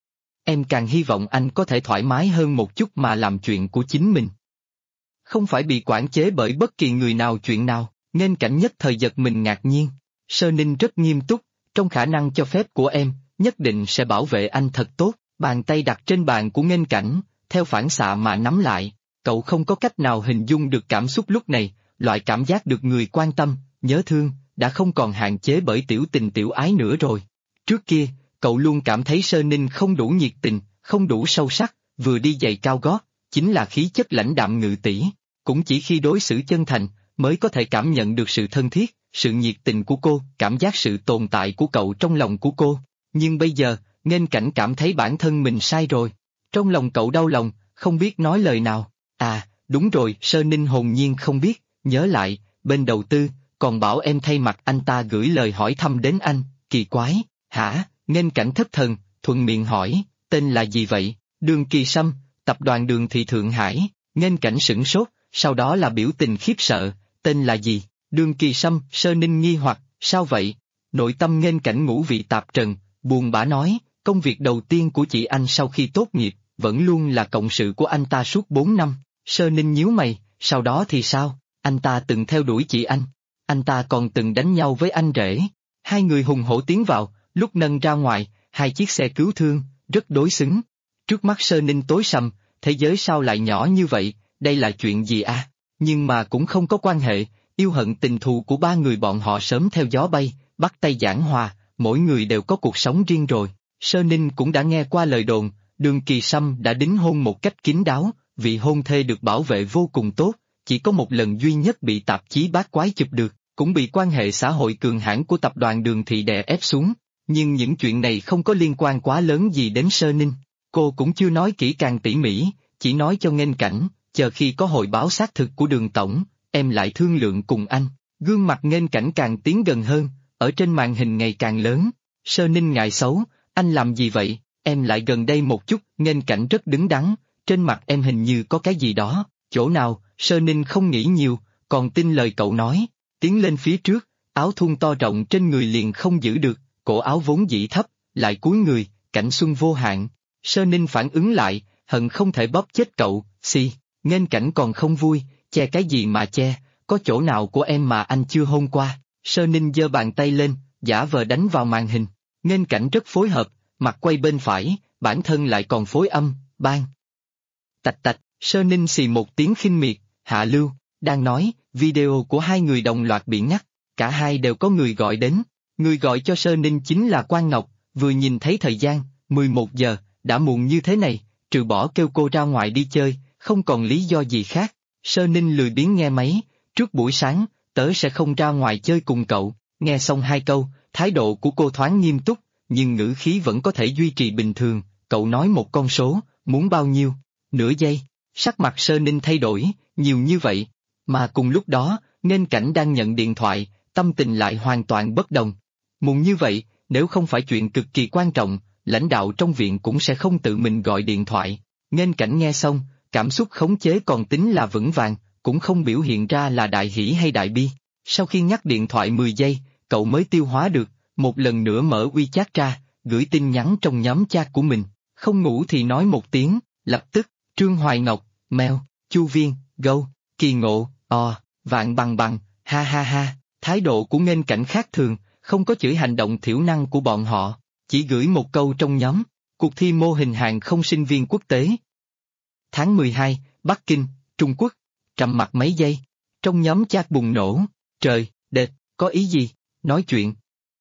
Em càng hy vọng anh có thể thoải mái hơn một chút mà làm chuyện của chính mình. Không phải bị quản chế bởi bất kỳ người nào chuyện nào. Nghênh Cảnh nhất thời giật mình ngạc nhiên. Sơ Ninh rất nghiêm túc, trong khả năng cho phép của em, nhất định sẽ bảo vệ anh thật tốt. Bàn tay đặt trên bàn của Nghênh Cảnh, theo phản xạ mà nắm lại. Cậu không có cách nào hình dung được cảm xúc lúc này, loại cảm giác được người quan tâm, nhớ thương, đã không còn hạn chế bởi tiểu tình tiểu ái nữa rồi. Trước kia, cậu luôn cảm thấy Sơ Ninh không đủ nhiệt tình, không đủ sâu sắc, vừa đi giày cao gót, chính là khí chất lãnh đạm ngự tỷ. Cũng chỉ khi đối xử chân thành, mới có thể cảm nhận được sự thân thiết, sự nhiệt tình của cô, cảm giác sự tồn tại của cậu trong lòng của cô. Nhưng bây giờ, Nghênh Cảnh cảm thấy bản thân mình sai rồi. Trong lòng cậu đau lòng, không biết nói lời nào. À, đúng rồi, Sơ Ninh hồn nhiên không biết, nhớ lại, bên đầu tư, còn bảo em thay mặt anh ta gửi lời hỏi thăm đến anh, kỳ quái, hả? Nghênh Cảnh thất thần, thuận miệng hỏi, tên là gì vậy? Đường Kỳ Sâm, tập đoàn Đường Thị Thượng Hải. Nghênh Cảnh sửng sốt, sau đó là biểu tình khiếp sợ, tên là gì? Đường Kỳ Sâm. Sơ Ninh nghi hoặc, sao vậy? Nội tâm Nghênh Cảnh ngũ vị tạp trần, buồn bã nói, công việc đầu tiên của chị anh sau khi tốt nghiệp, vẫn luôn là cộng sự của anh ta suốt 4 năm. Sơ Ninh nhíu mày, sau đó thì sao? Anh ta từng theo đuổi chị anh ta còn từng đánh nhau với anh rể. Hai người hùng hổ tiến vào, lúc nâng ra ngoài, hai chiếc xe cứu thương, rất đối xứng. Trước mắt Sơ Ninh tối sầm, thế giới sao lại nhỏ như vậy, đây là chuyện gì à? Nhưng mà cũng không có quan hệ, yêu hận tình thù của ba người bọn họ sớm theo gió bay, bắt tay giảng hòa, mỗi người đều có cuộc sống riêng rồi. Sơ Ninh cũng đã nghe qua lời đồn, Đường Kỳ Sâm đã đính hôn một cách kín đáo, vị hôn thê được bảo vệ vô cùng tốt, chỉ có một lần duy nhất bị tạp chí bát quái chụp được, cũng bị quan hệ xã hội cường hãn của tập đoàn Đường Thị đè ép xuống. Nhưng những chuyện này không có liên quan quá lớn gì đến Sơ Ninh. Cô cũng chưa nói kỹ càng tỉ mỉ, chỉ nói cho Nghênh Cảnh, chờ khi có hồi báo xác thực của Đường Tổng, em lại thương lượng cùng anh. Gương mặt Nghênh Cảnh càng tiến gần hơn, ở trên màn hình ngày càng lớn. Sơ Ninh ngại xấu, anh làm gì vậy, em lại gần đây một chút. Nghênh Cảnh rất đứng đắn, trên mặt em hình như có cái gì đó, chỗ nào? Sơ Ninh không nghĩ nhiều, còn tin lời cậu nói, tiến lên phía trước, áo thun to rộng trên người liền không giữ được, cổ áo vốn dĩ thấp, lại cúi người, cảnh xuân vô hạn. Sơ Ninh phản ứng lại, hận không thể bóp chết cậu, xì, Nghênh Cảnh còn không vui, che cái gì mà che, có chỗ nào của em mà anh chưa hôn qua. Sơ Ninh giơ bàn tay lên, giả vờ đánh vào màn hình. Nghênh Cảnh rất phối hợp, mặt quay bên phải, bản thân lại còn phối âm, bang. Tạch tạch, Sơ Ninh xì một tiếng khinh miệt, hạ lưu, đang nói, video của hai người đồng loạt bị ngắt, cả hai đều có người gọi đến. Người gọi cho Sơ Ninh chính là Quang Ngọc, vừa nhìn thấy thời gian, 11 giờ, đã muộn như thế này, trừ bỏ kêu cô ra ngoài đi chơi, không còn lý do gì khác. Sơ Ninh lười biếng nghe máy, trước buổi sáng, tớ sẽ không ra ngoài chơi cùng cậu. Nghe xong hai câu, thái độ của cô thoáng nghiêm túc, nhưng ngữ khí vẫn có thể duy trì bình thường. Cậu nói một con số, muốn bao nhiêu? Nửa giây, sắc mặt Sơ Ninh thay đổi, nhiều như vậy. Mà cùng lúc đó, Nghênh Cảnh đang nhận điện thoại, tâm tình lại hoàn toàn bất đồng. Muộn như vậy, nếu không phải chuyện cực kỳ quan trọng, lãnh đạo trong viện cũng sẽ không tự mình gọi điện thoại. Nghênh Cảnh nghe xong, cảm xúc khống chế còn tính là vững vàng, cũng không biểu hiện ra là đại hỷ hay đại bi. Sau khi ngắt điện thoại 10 giây, cậu mới tiêu hóa được, một lần nữa mở WeChat ra, gửi tin nhắn trong nhóm chat của mình. Không ngủ thì nói một tiếng, lập tức, Trương Hoài Ngọc, Mèo, Chu Viên, Gâu, Kỳ Ngộ, Vạn Bằng Bằng, ha ha ha. Thái độ của Nghênh Cảnh khác thường, không có chửi hành động thiểu năng của bọn họ, chỉ gửi một câu trong nhóm, cuộc thi mô hình hàng không sinh viên quốc tế. Tháng 12, Bắc Kinh, Trung Quốc, trầm mặc mấy giây, trong nhóm chat bùng nổ, trời, đệt, có ý gì, nói chuyện.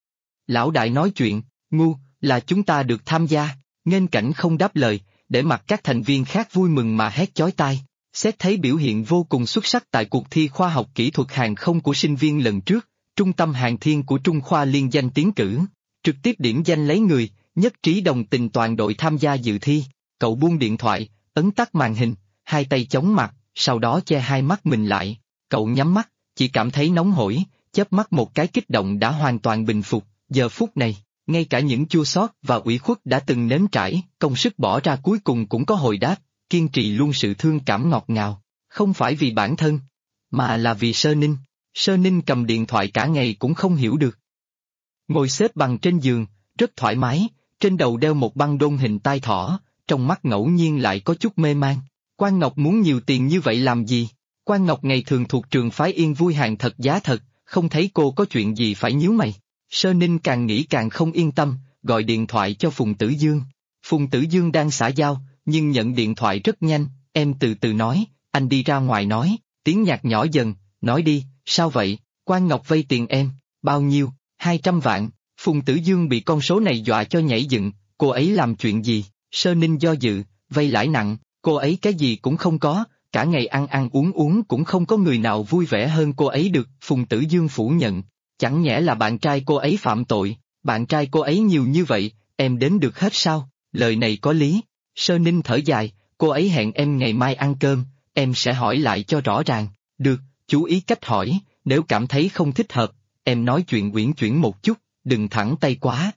Lão đại nói chuyện, ngu, là chúng ta được tham gia. Nghênh Cảnh không đáp lời, để mặc các thành viên khác vui mừng mà hét chói tai. Xét thấy biểu hiện vô cùng xuất sắc tại cuộc thi khoa học kỹ thuật hàng không của sinh viên lần trước, Trung tâm Hàng Thiên của Trung khoa liên danh tiến cử, trực tiếp điểm danh lấy người, nhất trí đồng tình toàn đội tham gia dự thi. Cậu buông điện thoại, ấn tắt màn hình, hai tay chống mặt, sau đó che hai mắt mình lại. Cậu nhắm mắt, chỉ cảm thấy nóng hổi, chớp mắt một cái kích động đã hoàn toàn bình phục. Giờ phút này, ngay cả những chua xót và ủy khuất đã từng nếm trải, công sức bỏ ra cuối cùng cũng có hồi đáp, kiên trì luôn sự thương cảm ngọt ngào, không phải vì bản thân, mà là vì Sơ Ninh. Sơ Ninh cầm điện thoại cả ngày cũng không hiểu được. Ngồi xếp bằng trên giường, rất thoải mái, trên đầu đeo một băng đôn hình tai thỏ, trong mắt ngẫu nhiên lại có chút mê man. Quang Ngọc muốn nhiều tiền như vậy làm gì? Quang Ngọc ngày thường thuộc trường phái Yên Vui hàng thật giá thật, không thấy cô có chuyện gì phải nhíu mày. Sơ Ninh càng nghĩ càng không yên tâm, gọi điện thoại cho Phùng Tử Dương. Phùng Tử Dương đang xã giao, nhưng nhận điện thoại rất nhanh, em từ từ nói, anh đi ra ngoài nói, tiếng nhạc nhỏ dần, nói đi, sao vậy? Quang Ngọc vay tiền em, bao nhiêu? 200 vạn. Phùng Tử Dương bị con số này dọa cho nhảy dựng, cô ấy làm chuyện gì? Sơ Ninh do dự, vay lãi nặng, cô ấy cái gì cũng không có, cả ngày ăn ăn uống uống cũng không có người nào vui vẻ hơn cô ấy được. Phùng Tử Dương phủ nhận, chẳng nhẽ là bạn trai cô ấy phạm tội, bạn trai cô ấy nhiều như vậy, em đếm được hết sao? Lời này có lý. Sơ Ninh thở dài, cô ấy hẹn em ngày mai ăn cơm, em sẽ hỏi lại cho rõ ràng. Được, chú ý cách hỏi, nếu cảm thấy không thích hợp, em nói chuyện uyển chuyển một chút, đừng thẳng tay quá.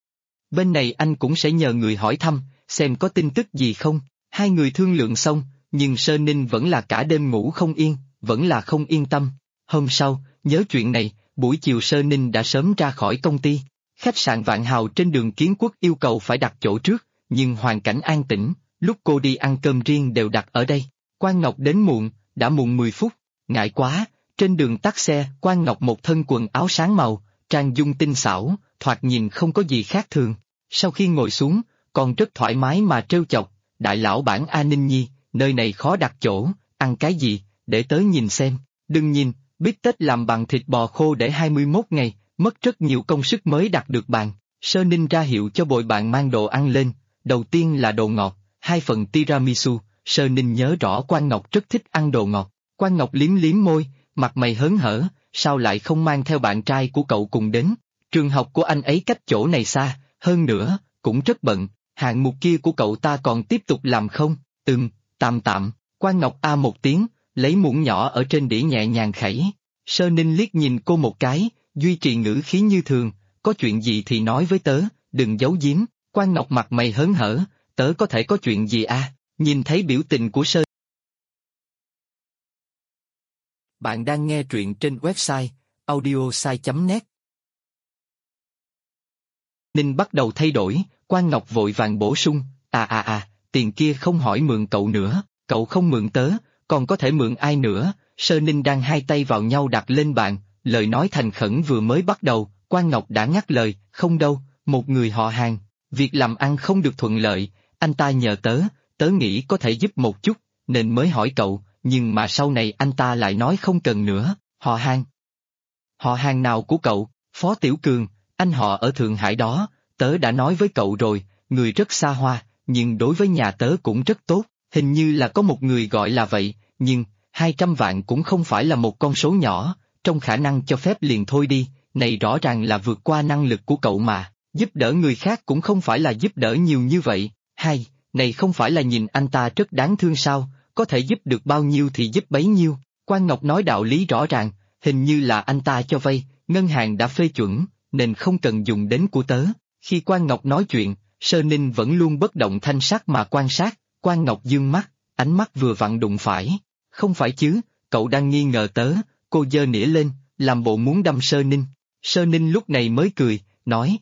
Bên này anh cũng sẽ nhờ người hỏi thăm, xem có tin tức gì không. Hai người thương lượng xong, nhưng Sơ Ninh vẫn là cả đêm ngủ không yên, vẫn là không yên tâm. Hôm sau, nhớ chuyện này, buổi chiều Sơ Ninh đã sớm ra khỏi công ty. Khách sạn Vạn Hào trên đường Kiến Quốc yêu cầu phải đặt chỗ trước, nhưng hoàn cảnh an tĩnh, lúc cô đi ăn cơm riêng đều đặt ở đây. Quang Ngọc đến muộn, đã muộn 10 phút, ngại quá, Trên đường tắt xe, Quan Ngọc một thân quần áo sáng màu, trang dung tinh xảo, thoạt nhìn không có gì khác thường. Sau khi ngồi xuống, còn rất thoải mái mà trêu chọc, đại lão bản A Ninh Nhi, nơi này khó đặt chỗ, ăn cái gì, để tới nhìn xem, đừng nhìn, bít tết làm bằng thịt bò khô để 21 ngày, mất rất nhiều công sức mới đặt được bàn. Sơ Ninh ra hiệu cho bồi bạn mang đồ ăn lên, đầu tiên là đồ ngọt, 2 phần tiramisu, Sơ Ninh nhớ rõ Quan Ngọc rất thích ăn đồ ngọt. Quan Ngọc liếm liếm môi, mặt mày hớn hở, sao lại không mang theo bạn trai của cậu cùng đến? Trường học của anh ấy cách chỗ này xa, hơn nữa, cũng rất bận, hạng mục kia của cậu ta còn tiếp tục làm không? Tạm tạm, Quan Ngọc a một tiếng, lấy muỗng nhỏ ở trên đĩa nhẹ nhàng khẩy. Sơ Ninh liếc nhìn cô một cái, duy trì ngữ khí như thường, có chuyện gì thì nói với tớ, đừng giấu giếm. Quan Ngọc mặt mày hớn hở, tớ có thể có chuyện gì à? Nhìn thấy biểu tình của Sơ. Bạn đang nghe truyện trên website audiosai.net. Ninh bắt đầu thay đổi, Quan Ngọc vội vàng bổ sung, tiền kia không hỏi mượn cậu nữa, cậu không mượn tớ, còn có thể mượn ai nữa? Sơ Ninh đang hai tay vào nhau đặt lên bàn, lời nói thành khẩn vừa mới bắt đầu, Quan Ngọc đã ngắt lời, không đâu, một người họ hàng, việc làm ăn không được thuận lợi, anh ta nhờ tớ nghĩ có thể giúp một chút, nên mới hỏi cậu, nhưng mà sau này anh ta lại nói không cần nữa, họ hàng. Họ hàng nào của cậu? Phó Tiểu Cường, anh họ ở Thượng Hải đó, tớ đã nói với cậu rồi, người rất xa hoa, nhưng đối với nhà tớ cũng rất tốt, hình như là có một người gọi là vậy, nhưng 200 vạn cũng không phải là một con số nhỏ, trong khả năng cho phép liền thôi đi, này rõ ràng là vượt qua năng lực của cậu mà, giúp đỡ người khác cũng không phải là giúp đỡ nhiều như vậy, này không phải là nhìn anh ta rất đáng thương sao, có thể giúp được bao nhiêu thì giúp bấy nhiêu. Quan Ngọc nói đạo lý rõ ràng, hình như là anh ta cho vay, ngân hàng đã phê chuẩn, nên không cần dùng đến của tớ. Khi Quan Ngọc nói chuyện, Sơ Ninh vẫn luôn bất động thanh sắc mà quan sát, Quan Ngọc dương mắt, ánh mắt vừa vặn đụng phải. Không phải chứ, cậu đang nghi ngờ tớ, cô giơ nĩa lên, làm bộ muốn đâm Sơ Ninh. Sơ Ninh lúc này mới cười, nói,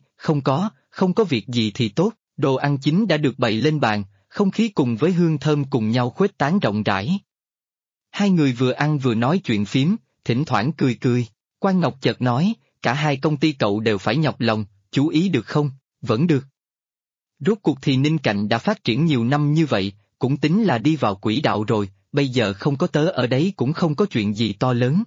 không có việc gì thì tốt, đồ ăn chính đã được bày lên bàn, không khí cùng với hương thơm cùng nhau khuếch tán rộng rãi. Hai người vừa ăn vừa nói chuyện phím, thỉnh thoảng cười. Quan Ngọc chợt nói, cả hai công ty cậu đều phải nhọc lòng, chú ý được không? Vẫn được. Rốt cuộc thì Ninh Cạnh đã phát triển nhiều năm như vậy, cũng tính là đi vào quỹ đạo rồi, bây giờ không có tớ ở đấy cũng không có chuyện gì to lớn.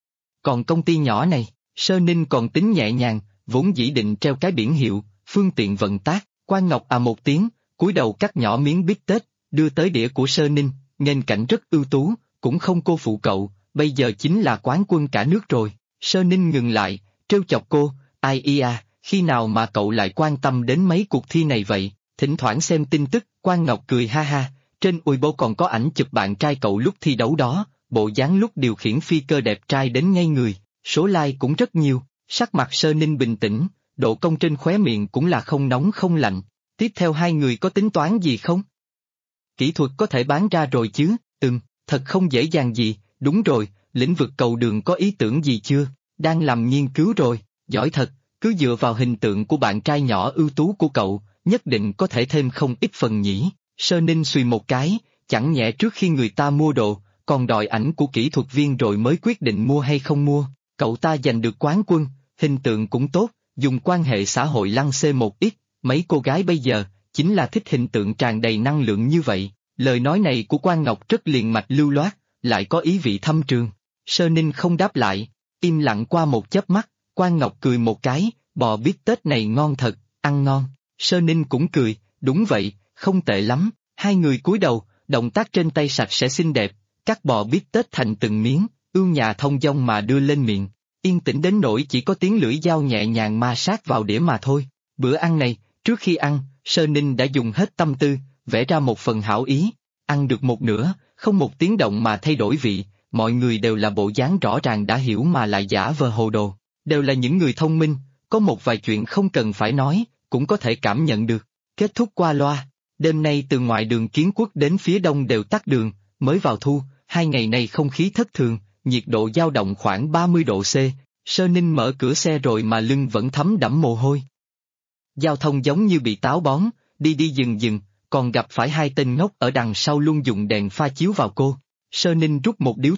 Còn công ty nhỏ này, Sơ Ninh còn tính nhẹ nhàng, vốn dĩ định treo cái biển hiệu, phương tiện vận tác, Quan Ngọc một tiếng, cúi đầu cắt nhỏ miếng bít tết, đưa tới đĩa của Sơ Ninh, nghênh cảnh rất ưu tú, cũng không cô phụ cậu, bây giờ chính là quán quân cả nước rồi. Sơ Ninh ngừng lại, trêu chọc cô, ai khi nào mà cậu lại quan tâm đến mấy cuộc thi này vậy, thỉnh thoảng xem tin tức, Quan Ngọc cười ha ha, trên Weibo còn có ảnh chụp bạn trai cậu lúc thi đấu đó, bộ dáng lúc điều khiển phi cơ đẹp trai đến ngay người, số like cũng rất nhiều, sắc mặt Sơ Ninh bình tĩnh, độ cong trên khóe miệng cũng là không nóng không lạnh. Tiếp theo hai người có tính toán gì không? Kỹ thuật có thể bán ra rồi chứ, thật không dễ dàng gì, đúng rồi, lĩnh vực cầu đường có ý tưởng gì chưa, đang làm nghiên cứu rồi, giỏi thật, cứ dựa vào hình tượng của bạn trai nhỏ ưu tú của cậu, nhất định có thể thêm không ít phần nhỉ. Sơ Ninh suy một cái, chẳng nhẽ trước khi người ta mua đồ, còn đòi ảnh của kỹ thuật viên rồi mới quyết định mua hay không mua, cậu ta giành được quán quân, hình tượng cũng tốt, dùng quan hệ xã hội lăng xê một ít. Mấy cô gái bây giờ, chính là thích hình tượng tràn đầy năng lượng như vậy. Lời nói này của Quan Ngọc rất liền mạch lưu loát, lại có ý vị thâm trường. Sơ Ninh không đáp lại, im lặng qua một chớp mắt, Quan Ngọc cười một cái, bò bít tết này ngon thật, ăn ngon. Sơ Ninh cũng cười, đúng vậy, không tệ lắm. Hai người cúi đầu, động tác trên tay sạch sẽ xinh đẹp, cắt bò bít tết thành từng miếng, ưu nhã thông dong mà đưa lên miệng. Yên tĩnh đến nỗi chỉ có tiếng lưỡi dao nhẹ nhàng ma sát vào đĩa mà thôi. Bữa ăn này, trước khi ăn, Sơ Ninh đã dùng hết tâm tư, vẽ ra một phần hảo ý, ăn được một nửa, không một tiếng động mà thay đổi vị, mọi người đều là bộ dáng rõ ràng đã hiểu mà lại giả vờ hồ đồ, đều là những người thông minh, có một vài chuyện không cần phải nói, cũng có thể cảm nhận được. Kết thúc qua loa, đêm nay từ ngoại đường Kiến Quốc đến phía đông đều tắt đường, mới vào thu, 2 ngày này không khí thất thường, nhiệt độ dao động khoảng 30 độ C, Sơ Ninh mở cửa xe rồi mà lưng vẫn thấm đẫm mồ hôi. Giao thông giống như bị táo bón, đi dừng, còn gặp phải hai tên ngốc ở đằng sau luôn dùng đèn pha chiếu vào cô. Sơ Ninh rút một điếu thuốc,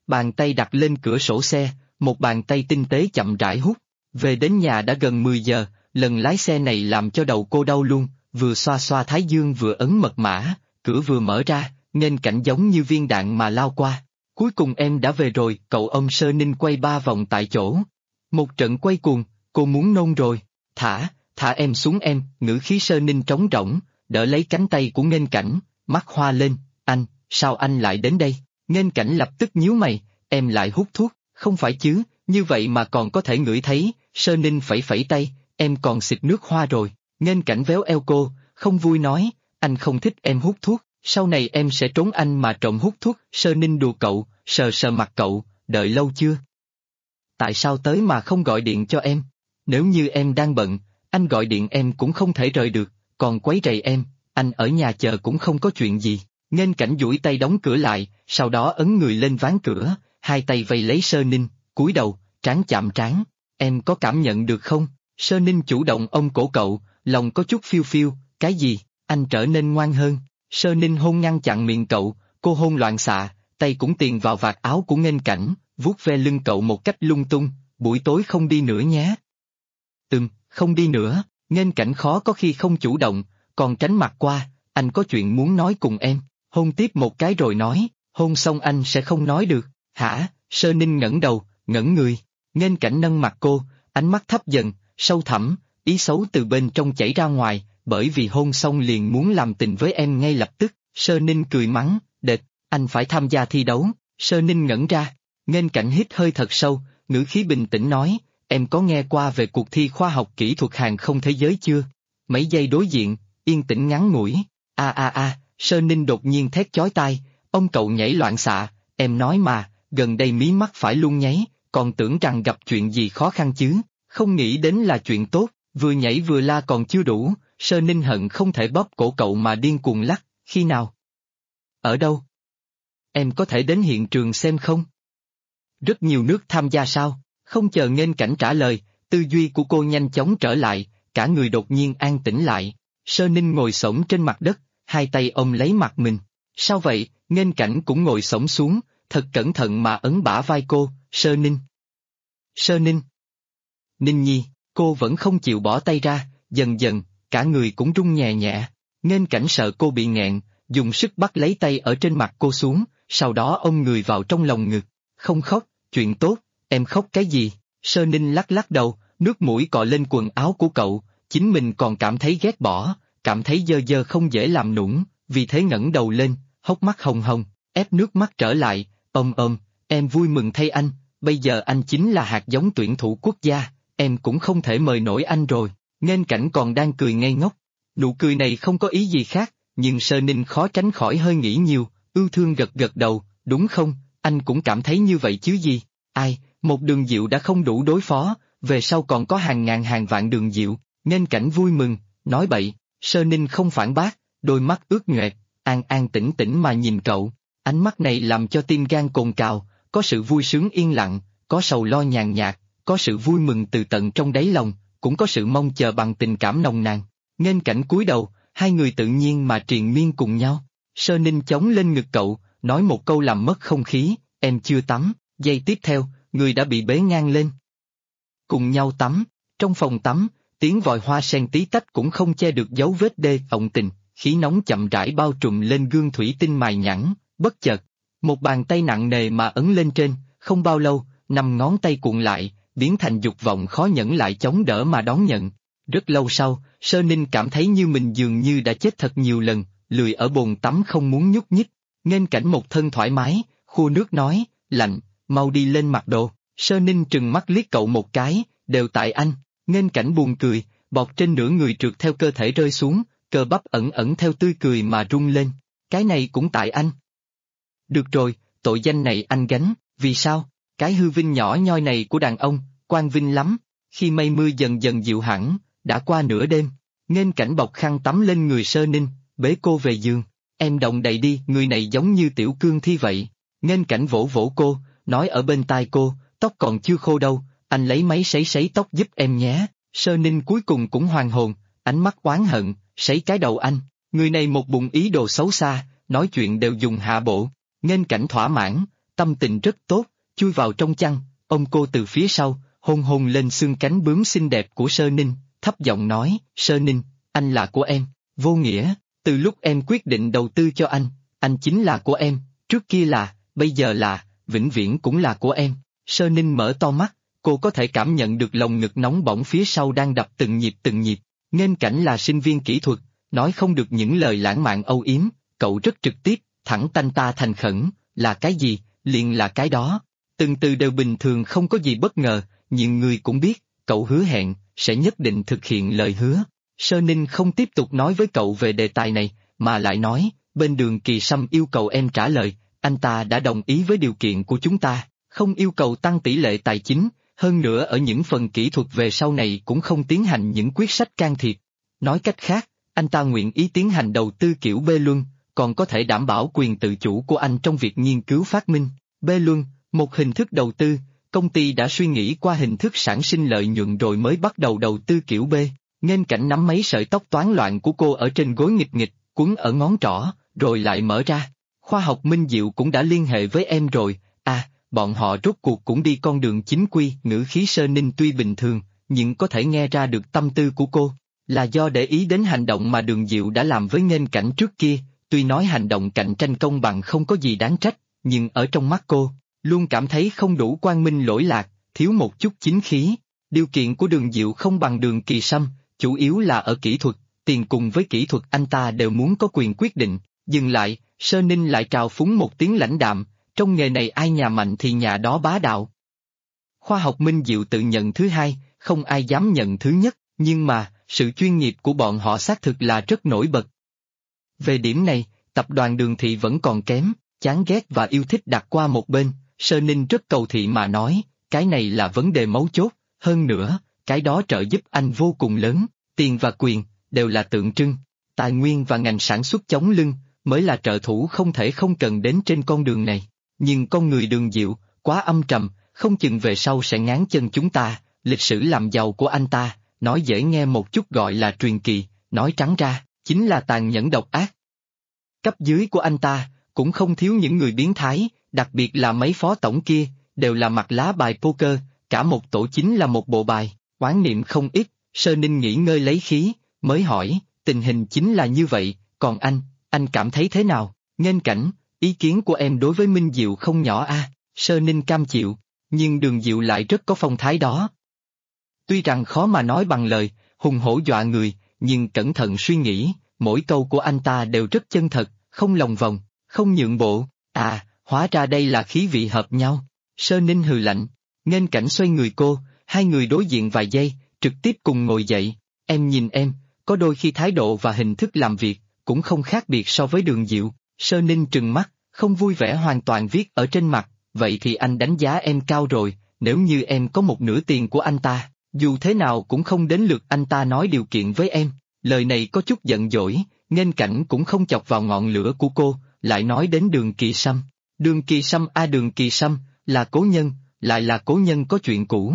Bàn tay đặt lên cửa sổ xe, một bàn tay tinh tế chậm rãi hút. Về đến nhà đã gần 10 giờ, lần lái xe này làm cho đầu cô đau luôn, vừa xoa xoa thái dương vừa ấn mật mã, cửa vừa mở ra, nên cảnh giống như viên đạn mà lao qua. Cuối cùng em đã về rồi, cậu ôm Sơ Ninh quay 3 vòng tại chỗ. Một trận quay cuồng, cô muốn nôn rồi. Thả em xuống em, ngữ khí Sơ Ninh trống rỗng, đỡ lấy cánh tay của Nghênh Cảnh, mắt hoa lên, anh, sao anh lại đến đây? Nghênh Cảnh lập tức nhíu mày, em lại hút thuốc, không phải chứ, như vậy mà còn có thể ngửi thấy, Sơ Ninh phẩy phẩy tay, em còn xịt nước hoa rồi. Nghênh Cảnh véo eo cô, không vui nói, anh không thích em hút thuốc, sau này em sẽ trốn anh mà trộm hút thuốc. Sơ Ninh đùa cậu, sờ sờ mặt cậu, đợi lâu chưa? Tại sao tới mà không gọi điện cho em? Nếu như em đang bận, anh gọi điện em cũng không thể rời được, còn quấy rầy em, anh ở nhà chờ cũng không có chuyện gì. Nghênh Cảnh duỗi tay đóng cửa lại, sau đó ấn người lên ván cửa, hai tay vây lấy Sơ Ninh, cúi đầu, trán chạm trán, em có cảm nhận được không? Sơ Ninh chủ động ôm cổ cậu, lòng có chút phiêu phiêu, cái gì? Anh trở nên ngoan hơn. Sơ Ninh hôn ngăn chặn miệng cậu, cô hôn loạn xạ, tay cũng tiền vào vạt áo của Nghênh Cảnh, vuốt ve lưng cậu một cách lung tung, buổi tối không đi nữa nhé. Không đi nữa. Nghênh Cảnh khó có khi không chủ động, còn tránh mặt qua, anh có chuyện muốn nói cùng em, hôn tiếp một cái rồi nói, hôn xong anh sẽ không nói được, hả? Sơ Ninh ngẩng đầu, ngẩn người, Nghênh Cảnh nâng mặt cô, ánh mắt thấp dần, sâu thẳm, ý xấu từ bên trong chảy ra ngoài, bởi vì hôn xong liền muốn làm tình với em ngay lập tức. Sơ Ninh cười mắng, đệt, anh phải tham gia thi đấu. Sơ Ninh ngẩn ra, Nghênh Cảnh hít hơi thật sâu, ngữ khí bình tĩnh nói, em có nghe qua về cuộc thi khoa học kỹ thuật hàng không thế giới chưa? Mấy giây đối diện, yên tĩnh ngắn ngủi, Sơ Ninh đột nhiên thét chói tai, ông cậu nhảy loạn xạ, em nói mà, gần đây mí mắt phải luôn nháy, còn tưởng rằng gặp chuyện gì khó khăn chứ, không nghĩ đến là chuyện tốt, vừa nhảy vừa la còn chưa đủ. Sơ Ninh hận không thể bóp cổ cậu mà điên cuồng lắc, khi nào? Ở đâu? Em có thể đến hiện trường xem không? Rất nhiều nước tham gia sao? Không chờ Nghênh Cảnh trả lời, tư duy của cô nhanh chóng trở lại, cả người đột nhiên an tĩnh lại. Sơ Ninh ngồi xổm trên mặt đất, hai tay ôm lấy mặt mình. Sao vậy? Nghênh Cảnh cũng ngồi xổm xuống, thật cẩn thận mà ấn bả vai cô. Sơ Ninh. Sơ Ninh. Ninh Nhi, cô vẫn không chịu bỏ tay ra, dần dần, cả người cũng run nhẹ nhẹ. Nghênh Cảnh sợ cô bị nghẹn, dùng sức bắt lấy tay ở trên mặt cô xuống, sau đó ôm người vào trong lòng ngực. Không khóc, chuyện tốt, em khóc cái gì? Sơ Ninh lắc lắc đầu, nước mũi cọ lên quần áo của cậu, chính mình còn cảm thấy ghét bỏ, cảm thấy dơ dơ không dễ làm nũng, vì thế ngẩng đầu lên, hốc mắt hồng hồng, ép nước mắt trở lại, em vui mừng thay anh, bây giờ anh chính là hạt giống tuyển thủ quốc gia, em cũng không thể mời nổi anh rồi. Nghênh Cảnh còn đang cười ngây ngốc, nụ cười này không có ý gì khác, nhưng Sơ Ninh khó tránh khỏi hơi nghĩ nhiều, ưu thương gật gật đầu, đúng không, anh cũng cảm thấy như vậy chứ gì, một Đường Diệu đã không đủ đối phó, về sau còn có hàng ngàn hàng vạn Đường Diệu. Nghênh Cảnh vui mừng, nói bậy. Sơ Ninh không phản bác, đôi mắt ướt nhoẹt, an an tĩnh tĩnh mà nhìn cậu, ánh mắt này làm cho tim gan cồn cào, có sự vui sướng yên lặng, có sầu lo nhàn nhạt, có sự vui mừng từ tận trong đáy lòng, cũng có sự mong chờ bằng tình cảm nồng nàn. Nghênh Cảnh cúi đầu, hai người tự nhiên mà triền miên cùng nhau. Sơ Ninh chống lên ngực cậu, nói một câu làm mất không khí, em chưa tắm. Giây tiếp theo, người đã bị bế ngang lên. Cùng nhau tắm, trong phòng tắm, tiếng vòi hoa sen tí tách cũng không che được dấu vết đê ọng tình, khí nóng chậm rãi bao trùm lên gương thủy tinh mài nhẵn, bất chợt, một bàn tay nặng nề mà ấn lên trên, không bao lâu, 5 ngón tay cuộn lại, biến thành dục vọng khó nhẫn lại chống đỡ mà đón nhận. Rất lâu sau, Sơ Ninh cảm thấy như mình dường như đã chết thật nhiều lần, lười ở bồn tắm không muốn nhúc nhích. Nghênh Cảnh một thân thoải mái, khua nước nói, lạnh, mau đi lên mặc đồ. Sơ Ninh trừng mắt liếc cậu một cái, đều tại anh. Nghênh Cảnh buồn cười, bọt trên nửa người trượt theo cơ thể rơi xuống, cơ bắp ẩn ẩn theo tươi cười mà rung lên. Cái này cũng tại anh. Được rồi, tội danh này anh gánh, vì sao? Cái hư vinh nhỏ nhoi này của đàn ông, quan vinh lắm. Khi mây mưa dần dần dịu hẳn, đã qua nửa đêm, Nghênh Cảnh bọc khăn tắm lên người Sơ Ninh, bế cô về giường. Em động đậy đi, người này giống như tiểu cương thi vậy. Nghênh Cảnh vỗ vỗ cô, nói ở bên tai cô, tóc còn chưa khô đâu, anh lấy máy sấy sấy tóc giúp em nhé. Sơ Ninh cuối cùng cũng hoàn hồn, ánh mắt oán hận, sấy cái đầu anh. Người này một bụng ý đồ xấu xa, nói chuyện đều dùng hạ bộ. Nghênh Cảnh thỏa mãn, tâm tình rất tốt, chui vào trong chăn, ôm cô từ phía sau, hôn hôn lên xương cánh bướm xinh đẹp của Sơ Ninh, thấp giọng nói, Sơ Ninh, anh là của em, vô nghĩa, từ lúc em quyết định đầu tư cho anh chính là của em, trước kia là, bây giờ là, vĩnh viễn cũng là của em. Sơ Ninh mở to mắt, cô có thể cảm nhận được lồng ngực nóng bỏng phía sau đang đập từng nhịp, Nghênh Cảnh là sinh viên kỹ thuật, nói không được những lời lãng mạn âu yếm, cậu rất trực tiếp, thẳng tanh ta thành khẩn, là cái gì, liền là cái đó. Từng từ đều bình thường không có gì bất ngờ, nhưng người cũng biết, cậu hứa hẹn, sẽ nhất định thực hiện lời hứa. Sơ Ninh không tiếp tục nói với cậu về đề tài này, mà lại nói, bên Đường Kỳ Sâm yêu cầu em trả lời, anh ta đã đồng ý với điều kiện của chúng ta, không yêu cầu tăng tỷ lệ tài chính, hơn nữa ở những phần kỹ thuật về sau này cũng không tiến hành những quyết sách can thiệp. Nói cách khác, anh ta nguyện ý tiến hành đầu tư kiểu B luân, còn có thể đảm bảo quyền tự chủ của anh trong việc nghiên cứu phát minh. B luân, một hình thức đầu tư, công ty đã suy nghĩ qua hình thức sản sinh lợi nhuận rồi mới bắt đầu đầu tư kiểu B. Nghênh Cảnh nắm mấy sợi tóc toán loạn của cô ở trên gối nghịch nghịch, quấn ở ngón trỏ, rồi lại mở ra. Khoa học Minh Diệu cũng đã liên hệ với em rồi, bọn họ rốt cuộc cũng đi con đường chính quy. Ngữ khí Sơ Ninh tuy bình thường, nhưng có thể nghe ra được tâm tư của cô, là do để ý đến hành động mà Đường Diệu đã làm với Nghênh Cảnh trước kia, tuy nói hành động cạnh tranh công bằng không có gì đáng trách, nhưng ở trong mắt cô, luôn cảm thấy không đủ quang minh lỗi lạc, thiếu một chút chính khí. Điều kiện của Đường Diệu không bằng Đường Kỳ Sâm, chủ yếu là ở kỹ thuật, tiền cùng với kỹ thuật anh ta đều muốn có quyền quyết định. Dừng lại, Sơ Ninh lại trào phúng một tiếng lãnh đạm, trong nghề này ai nhà mạnh thì nhà đó bá đạo. Khoa học Minh Diệu tự nhận thứ hai, không ai dám nhận thứ nhất, nhưng mà, sự chuyên nghiệp của bọn họ xác thực là rất nổi bật. Về điểm này, tập đoàn Đường Thị vẫn còn kém, chán ghét và yêu thích đặt qua một bên, Sơ Ninh rất cầu thị mà nói, cái này là vấn đề mấu chốt, hơn nữa, cái đó trợ giúp anh vô cùng lớn, tiền và quyền, đều là tượng trưng, tài nguyên và ngành sản xuất chống lưng, mới là trợ thủ không thể không cần đến trên con đường này. Nhưng con người Đường Diệu, quá âm trầm, không chừng về sau sẽ ngáng chân chúng ta, lịch sử làm giàu của anh ta, nói dễ nghe một chút gọi là truyền kỳ, nói trắng ra, chính là tàn nhẫn độc ác. Cấp dưới của anh ta, cũng không thiếu những người biến thái, đặc biệt là mấy phó tổng kia, đều là mặt lá bài poker, cả một tổ chính là một bộ bài, oán niệm không ít. Sơ Ninh nghỉ ngơi lấy khí, mới hỏi, tình hình chính là như vậy, còn anh cảm thấy thế nào? Nghênh Cảnh, ý kiến của em đối với Minh Diệu không nhỏ Sơ Ninh cam chịu, nhưng Đường Diệu lại rất có phong thái đó. Tuy rằng khó mà nói bằng lời, hùng hổ dọa người, nhưng cẩn thận suy nghĩ, mỗi câu của anh ta đều rất chân thật, không lòng vòng, không nhượng bộ, hóa ra đây là khí vị hợp nhau. Sơ Ninh hừ lạnh, Nghênh Cảnh xoay người cô, hai người đối diện vài giây, trực tiếp cùng ngồi dậy, em nhìn em, có đôi khi thái độ và hình thức làm việc, cũng không khác biệt so với Đường Diệu. Sơ Ninh trừng mắt, không vui vẻ hoàn toàn viết ở trên mặt, vậy thì anh đánh giá em cao rồi, nếu như em có một nửa tiền của anh ta, dù thế nào cũng không đến lượt anh ta nói điều kiện với em. Lời này có chút giận dỗi, Nghênh Cảnh cũng không chọc vào ngọn lửa của cô, lại nói đến Đường Kỳ Sâm. Đường Kỳ Sâm Đường Kỳ Sâm, là cố nhân, lại là cố nhân có chuyện cũ.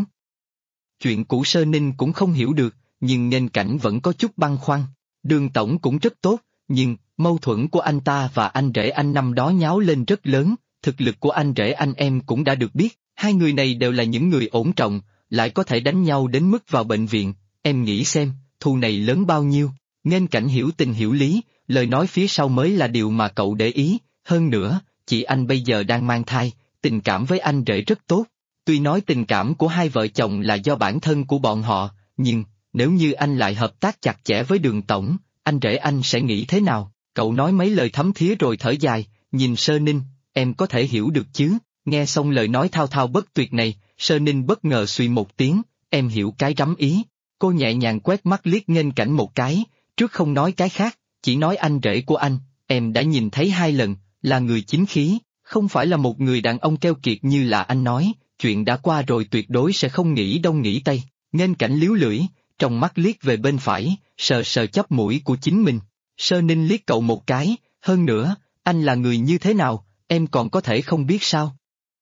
Chuyện cũ Sơ Ninh cũng không hiểu được, nhưng Nghênh Cảnh vẫn có chút băn khoăn. Đường tổng cũng rất tốt, nhưng mâu thuẫn của anh ta và anh rể anh năm đó nháo lên rất lớn, thực lực của anh rể anh em cũng đã được biết, hai người này đều là những người ổn trọng, lại có thể đánh nhau đến mức vào bệnh viện, em nghĩ xem, thù này lớn bao nhiêu. Nghênh Cảnh hiểu tình hiểu lý, lời nói phía sau mới là điều mà cậu để ý, hơn nữa, chị anh bây giờ đang mang thai, tình cảm với anh rể rất tốt. Tuy nói tình cảm của hai vợ chồng là do bản thân của bọn họ, nhưng, nếu như anh lại hợp tác chặt chẽ với Đường tổng, anh rể anh sẽ nghĩ thế nào? Cậu nói mấy lời thấm thía rồi thở dài, nhìn Sơ Ninh, em có thể hiểu được chứ? Nghe xong lời nói thao thao bất tuyệt này, Sơ Ninh bất ngờ suy một tiếng, em hiểu cái rắm ý. Cô nhẹ nhàng quét mắt liếc Nghênh Cảnh một cái, trước không nói cái khác, chỉ nói anh rể của anh, em đã nhìn thấy 2 lần, là người chính khí, không phải là một người đàn ông keo kiệt như là anh nói, chuyện đã qua rồi tuyệt đối sẽ không nghĩ đông nghĩ tây. Nghênh Cảnh líu lưỡi, trong mắt liếc về bên phải, sờ sờ chóp mũi của chính mình. Sơ Ninh liếc cậu một cái, hơn nữa, anh là người như thế nào, em còn có thể không biết sao?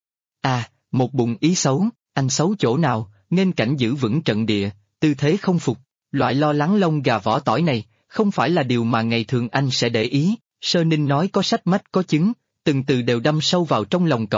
Một bụng ý xấu, anh xấu chỗ nào? Nghênh Cảnh giữ vững trận địa, tư thế không phục, loại lo lắng lông gà vỏ tỏi này, không phải là điều mà ngày thường anh sẽ để ý. Sơ Ninh nói có sách mách có chứng, từng từ đều đâm sâu vào trong lòng cậu,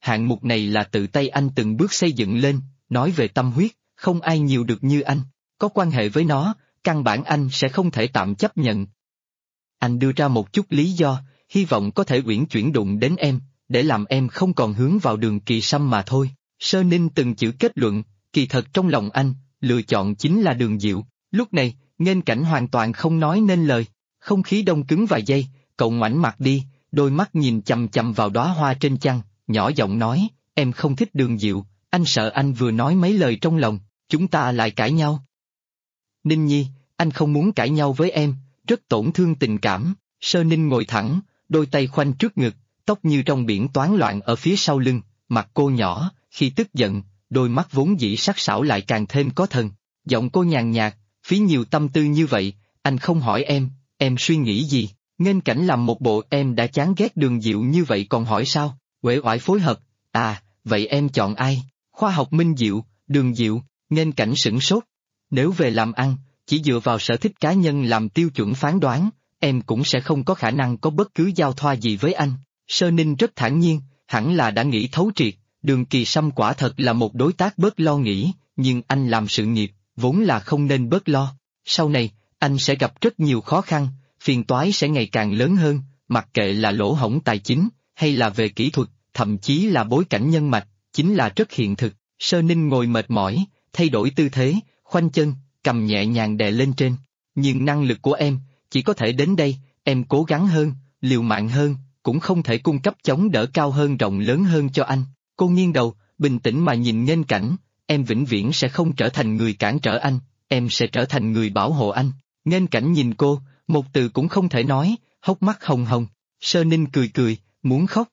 hạng mục này là tự tay anh từng bước xây dựng lên, nói về tâm huyết, không ai nhiều được như anh, có quan hệ với nó, căn bản anh sẽ không thể tạm chấp nhận. Anh đưa ra một chút lý do, hy vọng có thể uyển chuyển đụng đến em, để làm em không còn hướng vào đường Kỳ Sâm mà thôi. Sơ Ninh từng chữ kết luận, kỳ thật trong lòng anh, lựa chọn chính là Đường Diệu. Lúc này, Nghênh Cảnh hoàn toàn không nói nên lời, không khí đông cứng vài giây, cậu ngoảnh mặt đi, đôi mắt nhìn chằm chằm vào đóa hoa trên chăn, nhỏ giọng nói, em không thích Đường Diệu, anh sợ anh vừa nói mấy lời trong lòng, chúng ta lại cãi nhau. Ninh Nhi, anh không muốn cãi nhau với em, rất tổn thương tình cảm. Sơ Ninh ngồi thẳng, đôi tay khoanh trước ngực, tóc như trong biển toán loạn ở phía sau lưng, mặt cô nhỏ, khi tức giận, đôi mắt vốn dĩ sắc sảo lại càng thêm có thần. Giọng cô nhàn nhạt, phí nhiều tâm tư như vậy, anh không hỏi em suy nghĩ gì? Nghênh Cảnh làm một bộ em đã chán ghét Đường Diệu như vậy còn hỏi sao? Uể oải phối hợp, vậy em chọn ai? Khoa học Minh Diệu, Đường Diệu. Nghênh Cảnh sửng sốt. Nếu về làm ăn, chỉ dựa vào sở thích cá nhân làm tiêu chuẩn phán đoán, em cũng sẽ không có khả năng có bất cứ giao thoa gì với anh. Sơ Ninh rất thản nhiên, hẳn là đã nghĩ thấu triệt, Đường Kỳ Sâm quả thật là một đối tác bớt lo nghĩ, nhưng anh làm sự nghiệp, vốn là không nên bớt lo. Sau này, anh sẽ gặp rất nhiều khó khăn, phiền toái sẽ ngày càng lớn hơn, mặc kệ là lỗ hổng tài chính, hay là về kỹ thuật, thậm chí là bối cảnh nhân mạch, chính là rất hiện thực. Sơ Ninh ngồi mệt mỏi, thay đổi tư thế, khoanh chân, cầm nhẹ nhàng đè lên trên. Nhưng năng lực của em, chỉ có thể đến đây, em cố gắng hơn, liều mạng hơn, cũng không thể cung cấp chống đỡ cao hơn rộng lớn hơn cho anh. Cô nghiêng đầu, bình tĩnh mà nhìn Nghênh Cảnh, em vĩnh viễn sẽ không trở thành người cản trở anh, em sẽ trở thành người bảo hộ anh. Nghênh Cảnh nhìn cô, một từ cũng không thể nói, hốc mắt hồng hồng. Sơ Ninh cười cười, muốn khóc.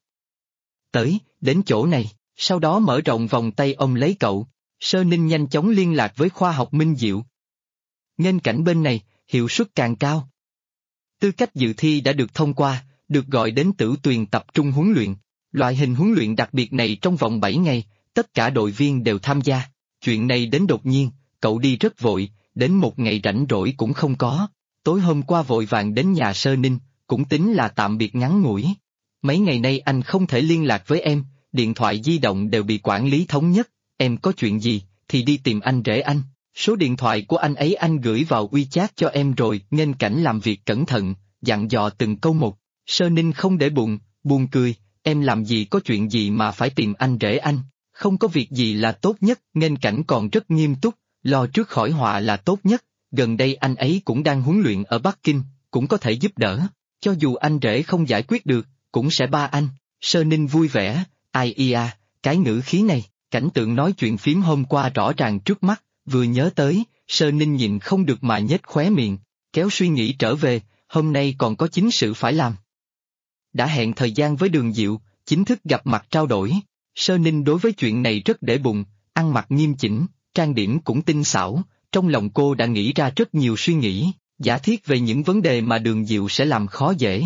Đến chỗ này, sau đó mở rộng vòng tay ôm lấy cậu. Sơ Ninh nhanh chóng liên lạc với khoa học Minh Diệu. Nghênh Cảnh bên này, hiệu suất càng cao. Tư cách dự thi đã được thông qua, được gọi đến Tử Tuyền tập trung huấn luyện. Loại hình huấn luyện đặc biệt này trong vòng 7 ngày, tất cả đội viên đều tham gia. Chuyện này đến đột nhiên, cậu đi rất vội, đến một ngày rảnh rỗi cũng không có. Tối hôm qua vội vàng đến nhà Sơ Ninh, cũng tính là tạm biệt ngắn ngủi. Mấy ngày nay anh không thể liên lạc với em, điện thoại di động đều bị quản lý thống nhất, em có chuyện gì, thì đi tìm anh rể anh. Số điện thoại của anh ấy anh gửi vào WeChat cho em rồi. Nghênh Cảnh làm việc cẩn thận, dặn dò từng câu một. Sơ Ninh không để bụng, buồn cười, em làm gì có chuyện gì mà phải tìm anh rể anh, không có việc gì là tốt nhất. Nghênh Cảnh còn rất nghiêm túc, lo trước khỏi họa là tốt nhất, gần đây anh ấy cũng đang huấn luyện ở Bắc Kinh, cũng có thể giúp đỡ, cho dù anh rể không giải quyết được, cũng sẽ ba anh. Sơ Ninh vui vẻ, ai ia, cái ngữ khí này, cảnh tượng nói chuyện phím hôm qua rõ ràng trước mắt, vừa nhớ tới, Sơ Ninh nhịn không được mà nhếch khóe miệng, kéo suy nghĩ trở về, hôm nay còn có chính sự phải làm. Đã hẹn thời gian với Đường Diệu, chính thức gặp mặt trao đổi. Sơ Ninh đối với chuyện này rất để bụng, ăn mặc nghiêm chỉnh, trang điểm cũng tinh xảo, trong lòng cô đã nghĩ ra rất nhiều suy nghĩ, giả thiết về những vấn đề mà Đường Diệu sẽ làm khó dễ.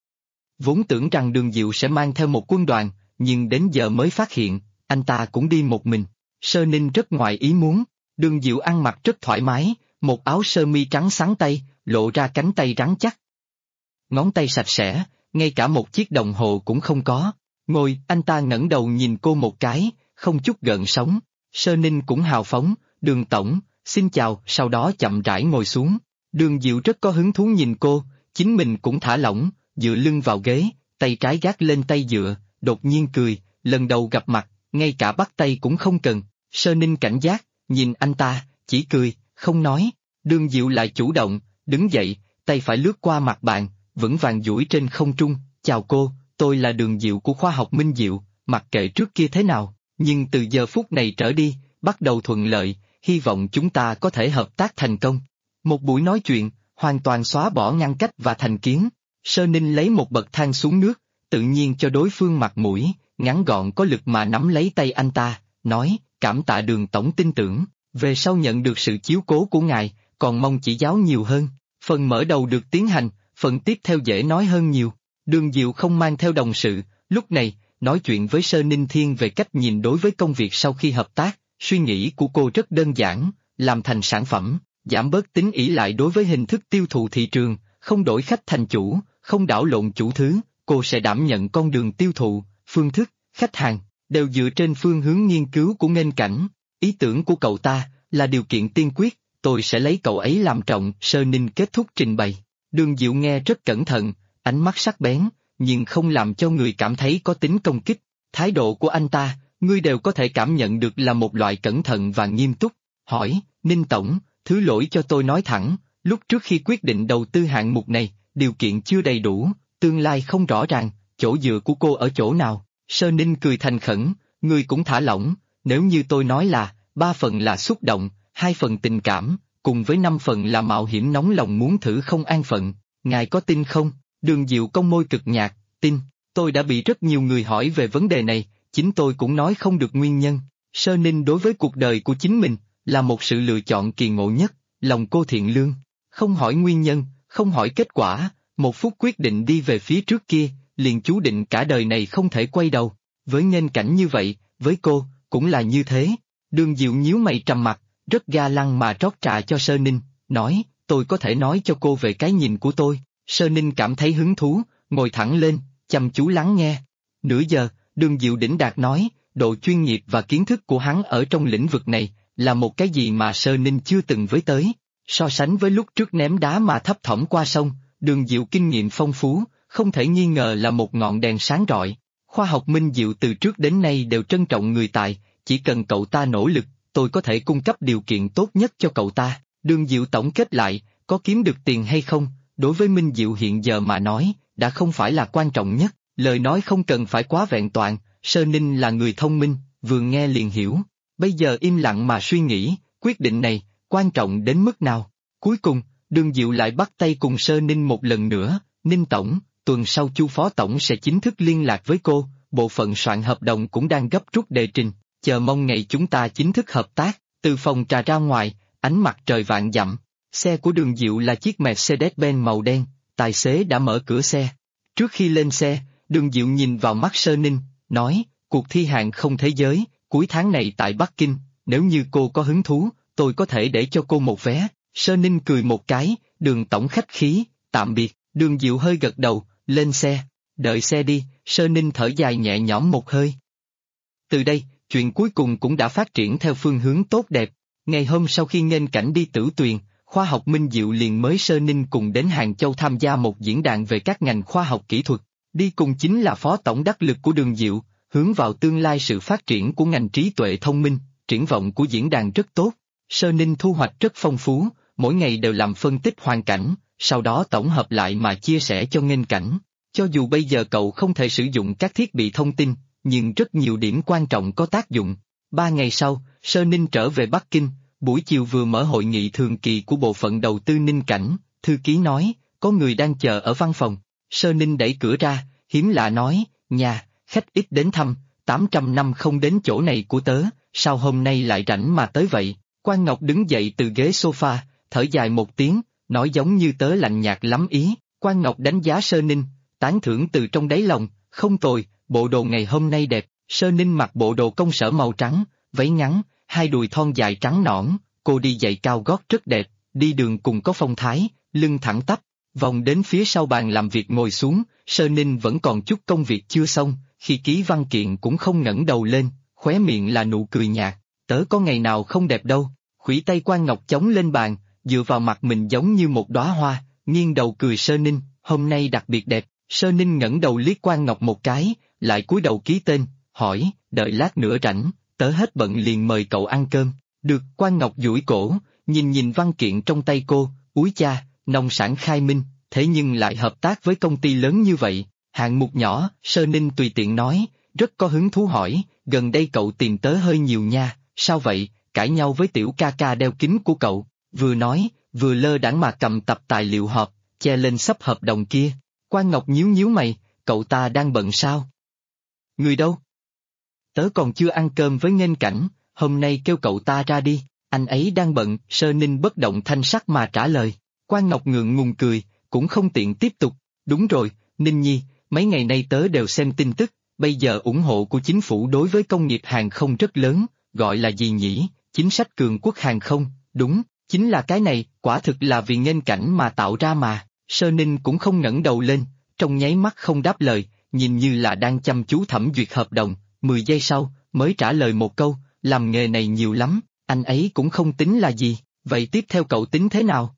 Vốn tưởng rằng Đường Diệu sẽ mang theo một quân đoàn, nhưng đến giờ mới phát hiện, anh ta cũng đi một mình. Sơ Ninh rất ngoài ý muốn, Đường Diệu ăn mặc rất thoải mái, một áo sơ mi trắng sáng tay, lộ ra cánh tay rắn chắc. Ngón tay sạch sẽ, ngay cả một chiếc đồng hồ cũng không có. Ngồi, anh ta ngẩng đầu nhìn cô một cái, không chút gợn sóng. Sơ Ninh cũng hào phóng, Đường tổng, xin chào, sau đó chậm rãi ngồi xuống. Đường Diệu rất có hứng thú nhìn cô, chính mình cũng thả lỏng, dựa lưng vào ghế, tay trái gác lên tay dựa, đột nhiên cười, lần đầu gặp mặt, ngay cả bắt tay cũng không cần. Sơ Ninh cảnh giác, nhìn anh ta, chỉ cười, không nói. Đường Diệu lại chủ động, đứng dậy, tay phải lướt qua mặt bàn, vững vàng duỗi trên không trung, chào cô, tôi là Đường Diệu của khoa học Minh Diệu, mặc kệ trước kia thế nào, nhưng từ giờ phút này trở đi, bắt đầu thuận lợi, hy vọng chúng ta có thể hợp tác thành công. Một buổi nói chuyện, hoàn toàn xóa bỏ ngăn cách và thành kiến. Sơ Ninh lấy một bậc thang xuống nước, tự nhiên cho đối phương mặt mũi, ngắn gọn có lực mà nắm lấy tay anh ta, nói, cảm tạ Đường tổng tin tưởng, về sau nhận được sự chiếu cố của ngài, còn mong chỉ giáo nhiều hơn. Phần mở đầu được tiến hành, phần tiếp theo dễ nói hơn nhiều. Đường Diệu không mang theo đồng sự, lúc này, nói chuyện với Sơ Ninh thiên về cách nhìn đối với công việc sau khi hợp tác, suy nghĩ của cô rất đơn giản, làm thành sản phẩm, giảm bớt tính ỷ lại đối với hình thức tiêu thụ thị trường, không đổi khách thành chủ, không đảo lộn chủ thứ, cô sẽ đảm nhận con đường tiêu thụ, phương thức, khách hàng. đều dựa trên phương hướng nghiên cứu của Nghênh Cảnh. Ý tưởng của cậu ta là điều kiện tiên quyết, tôi sẽ lấy cậu ấy làm trọng. Sơ Ninh kết thúc trình bày. Đường Diệu nghe rất cẩn thận, ánh mắt sắc bén, nhưng không làm cho người cảm thấy có tính công kích. Thái độ của anh ta, ngươi đều có thể cảm nhận được là một loại cẩn thận và nghiêm túc. Hỏi, Ninh Tổng, thứ lỗi cho tôi nói thẳng, lúc trước khi quyết định đầu tư hạng mục này, điều kiện chưa đầy đủ, tương lai không rõ ràng, chỗ dựa của cô ở chỗ nào? Sơ Ninh cười thành khẩn, ngươi cũng thả lỏng, nếu như tôi nói là, 3 phần là xúc động, 2 phần tình cảm, cùng với 5 phần là mạo hiểm nóng lòng muốn thử không an phận, ngài có tin không? Đường Diệu cong môi cực nhạt, tin, tôi đã bị rất nhiều người hỏi về vấn đề này, chính tôi cũng nói không được nguyên nhân. Sơ Ninh đối với cuộc đời của chính mình, là một sự lựa chọn kỳ ngộ nhất, lòng cô thiện lương, không hỏi nguyên nhân, không hỏi kết quả, một phút quyết định đi về phía trước kia, liền chú định cả đời này không thể quay đầu. Với Nghênh Cảnh như vậy, với cô, cũng là như thế. Đường Diệu nhíu mày trầm mặt, rất ga lăng mà rót trà cho Sơ Ninh, nói, tôi có thể nói cho cô về cái nhìn của tôi. Sơ Ninh cảm thấy hứng thú, ngồi thẳng lên, chăm chú lắng nghe. Nửa giờ, Đường Diệu đỉnh đạt nói, độ chuyên nghiệp và kiến thức của hắn ở trong lĩnh vực này, là một cái gì mà Sơ Ninh chưa từng với tới. So sánh với lúc trước ném đá mà thấp thỏm qua sông, Đường Diệu kinh nghiệm phong phú, không thể nghi ngờ là một ngọn đèn sáng rọi. Khoa học Minh Diệu từ trước đến nay đều trân trọng người tài, chỉ cần cậu ta nỗ lực, tôi có thể cung cấp điều kiện tốt nhất cho cậu ta. Đường Diệu tổng kết lại, có kiếm được tiền hay không, đối với Minh Diệu hiện giờ mà nói, đã không phải là quan trọng nhất, lời nói không cần phải quá vẹn toàn. Sơ Ninh là người thông minh, vừa nghe liền hiểu. Bây giờ im lặng mà suy nghĩ, quyết định này, quan trọng đến mức nào. Cuối cùng, Đường Diệu lại bắt tay cùng Sơ Ninh một lần nữa, Ninh Tổng, tuần sau Chu Phó Tổng sẽ chính thức liên lạc với cô, bộ phận soạn hợp đồng cũng đang gấp rút đề trình, chờ mong ngày chúng ta chính thức hợp tác. Từ phòng trà ra ngoài, ánh mặt trời vạn dặm, xe của Đường Diệu là chiếc Mercedes-Benz màu đen, tài xế đã mở cửa xe. Trước khi lên xe, Đường Diệu nhìn vào mắt Sơ Ninh, nói, cuộc thi hàng không thế giới, cuối tháng này tại Bắc Kinh, nếu như cô có hứng thú, tôi có thể để cho cô một vé. Sơ Ninh cười một cái, Đường Tổng khách khí, tạm biệt. Đường Diệu hơi gật đầu, lên xe. Đợi xe đi, Sơ Ninh thở dài nhẹ nhõm một hơi. Từ đây, chuyện cuối cùng cũng đã phát triển theo phương hướng tốt đẹp. Ngày hôm sau khi Nghênh Cảnh đi Tử Tuyền, khoa học Minh Diệu liền mới Sơ Ninh cùng đến Hàng Châu tham gia một diễn đàn về các ngành khoa học kỹ thuật. Đi cùng chính là phó tổng đắc lực của Đường Diệu, hướng vào tương lai sự phát triển của ngành trí tuệ thông minh, triển vọng của diễn đàn rất tốt. Sơ Ninh thu hoạch rất phong phú, mỗi ngày đều làm phân tích hoàn cảnh, sau đó tổng hợp lại mà chia sẻ cho Nghênh Cảnh. Cho dù bây giờ cậu không thể sử dụng các thiết bị thông tin, nhưng rất nhiều điểm quan trọng có tác dụng. 3 ngày sau, Sơ Ninh trở về Bắc Kinh, buổi chiều vừa mở hội nghị thường kỳ của bộ phận đầu tư Ninh Cảnh, thư ký nói, có người đang chờ ở văn phòng. Sơ Ninh đẩy cửa ra, hiếm lạ nói, nhà, khách ít đến thăm, 800 năm không đến chỗ này của tớ, sao hôm nay lại rảnh mà tới vậy? Quan Ngọc đứng dậy từ ghế sofa, thở dài một tiếng, nói giống như tớ lạnh nhạt lắm ý. Quan Ngọc đánh giá Sơ Ninh, tán thưởng từ trong đáy lòng, không tồi, bộ đồ ngày hôm nay đẹp. Sơ Ninh mặc bộ đồ công sở màu trắng, váy ngắn, hai đùi thon dài trắng nõn, cô đi giày cao gót rất đẹp, đi đường cùng có phong thái, lưng thẳng tắp. Vòng đến phía sau bàn làm việc ngồi xuống, Sơ Ninh vẫn còn chút công việc chưa xong, khi ký văn kiện cũng không ngẩng đầu lên, khóe miệng là nụ cười nhạt, tớ có ngày nào không đẹp đâu. Khuỷu tay Quan Ngọc chống lên bàn, dựa vào mặt mình giống như một đóa hoa, nghiêng đầu cười. Sơ Ninh, hôm nay đặc biệt đẹp. Sơ Ninh ngẩng đầu liếc Quan Ngọc một cái, lại cúi đầu ký tên, hỏi, đợi lát nữa rảnh, tớ hết bận liền mời cậu ăn cơm. Được. Quan Ngọc duỗi cổ, nhìn văn kiện trong tay cô, úi cha, nông sản khai minh, thế nhưng lại hợp tác với công ty lớn như vậy, hạng mục nhỏ. Sơ Ninh tùy tiện nói, rất có hứng thú hỏi, gần đây cậu tìm tớ hơi nhiều nha, sao vậy, cãi nhau với tiểu ca ca đeo kính của cậu? Vừa nói, vừa lơ đãng mà cầm tập tài liệu họp, che lên sắp hợp đồng kia. Quan Ngọc nhíu mày, cậu ta đang bận sao? Người đâu? Tớ còn chưa ăn cơm với Nghênh Cảnh, hôm nay kêu cậu ta ra đi, anh ấy đang bận. Sơ Ninh bất động thanh sắc mà trả lời. Quan Ngọc ngượng ngùng cười, cũng không tiện tiếp tục. Đúng rồi, Ninh Nhi, mấy ngày nay tớ đều xem tin tức, bây giờ ủng hộ của chính phủ đối với công nghiệp hàng không rất lớn, gọi là gì nhỉ, chính sách cường quốc hàng không, đúng, chính là cái này, quả thực là vì Nghênh Cảnh mà tạo ra mà. Sơ Ninh cũng không ngẩng đầu lên, trong nháy mắt không đáp lời, nhìn như là đang chăm chú thẩm duyệt hợp đồng, 10 giây sau, mới trả lời một câu, làm nghề này nhiều lắm, anh ấy cũng không tính là gì, vậy tiếp theo cậu tính thế nào?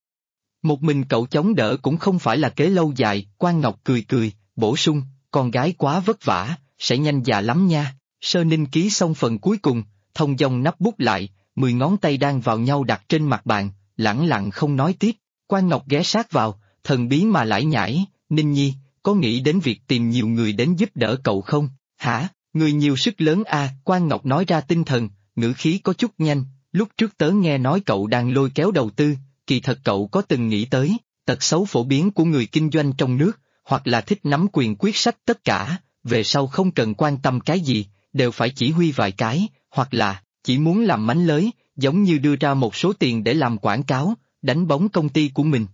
Một mình cậu chống đỡ cũng không phải là kế lâu dài, Quan Ngọc cười cười, bổ sung, con gái quá vất vả, sẽ nhanh già lắm nha. Sơ Ninh ký xong phần cuối cùng, thông dong nắp bút lại, 10 ngón tay đang vào nhau đặt trên mặt bàn, lẳng lặng không nói tiếp. Quan Ngọc ghé sát vào, thần bí mà lải nhải, Ninh Nhi, có nghĩ đến việc tìm nhiều người đến giúp đỡ cậu không? Hả, người nhiều sức lớn à? Quan Ngọc nói ra tinh thần, ngữ khí có chút nhanh, lúc trước tớ nghe nói cậu đang lôi kéo đầu tư, kỳ thật cậu có từng nghĩ tới, tật xấu phổ biến của người kinh doanh trong nước, hoặc là thích nắm quyền quyết sách tất cả, về sau không cần quan tâm cái gì, đều phải chỉ huy vài cái, hoặc là, chỉ muốn làm mánh lới, giống như đưa ra một số tiền để làm quảng cáo, đánh bóng công ty của mình.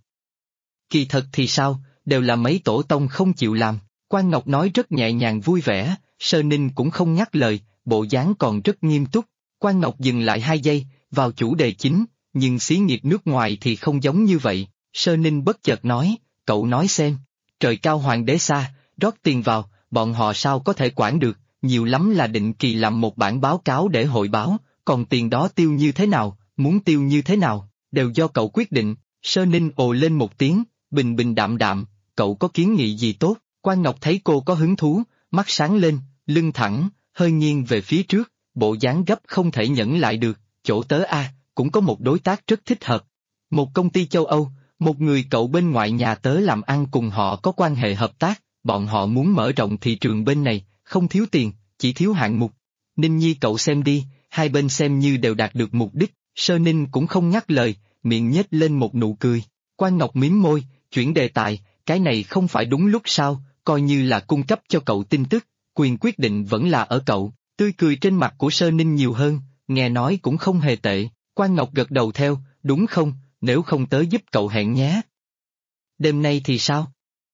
Kỳ thật thì sao, đều là mấy tổ tông không chịu làm, Quan Ngọc nói rất nhẹ nhàng vui vẻ, Sơ Ninh cũng không ngắt lời, bộ dáng còn rất nghiêm túc. Quan Ngọc dừng lại 2 giây, vào chủ đề chính, nhưng xí nghiệp nước ngoài thì không giống như vậy. Sơ Ninh bất chợt nói, cậu nói xem, trời cao hoàng đế xa, rót tiền vào, bọn họ sao có thể quản được, nhiều lắm là định kỳ làm một bản báo cáo để hội báo, còn tiền đó tiêu như thế nào, muốn tiêu như thế nào, đều do cậu quyết định. Sơ Ninh ồ lên một tiếng, bình bình đạm đạm, cậu có kiến nghị gì tốt? Quan Ngọc thấy cô có hứng thú, mắt sáng lên, lưng thẳng, hơi nghiêng về phía trước, bộ dáng gấp không thể nhẫn lại được, chỗ tớ cũng có một đối tác rất thích hợp. Một công ty châu Âu, một người cậu bên ngoài nhà tớ làm ăn cùng họ có quan hệ hợp tác, bọn họ muốn mở rộng thị trường bên này, không thiếu tiền, chỉ thiếu hạng mục. Ninh Nhi cậu xem đi, hai bên xem như đều đạt được mục đích. Sơ Ninh cũng không ngắt lời, miệng nhếch lên một nụ cười. Quan Ngọc mím môi, chuyển đề tài, cái này không phải đúng lúc sao, coi như là cung cấp cho cậu tin tức, quyền quyết định vẫn là ở cậu. Tươi cười trên mặt của Sơ Ninh nhiều hơn, nghe nói cũng không hề tệ. Quan Ngọc gật đầu theo, đúng không, nếu không tớ giúp cậu hẹn nhé. Đêm nay thì sao?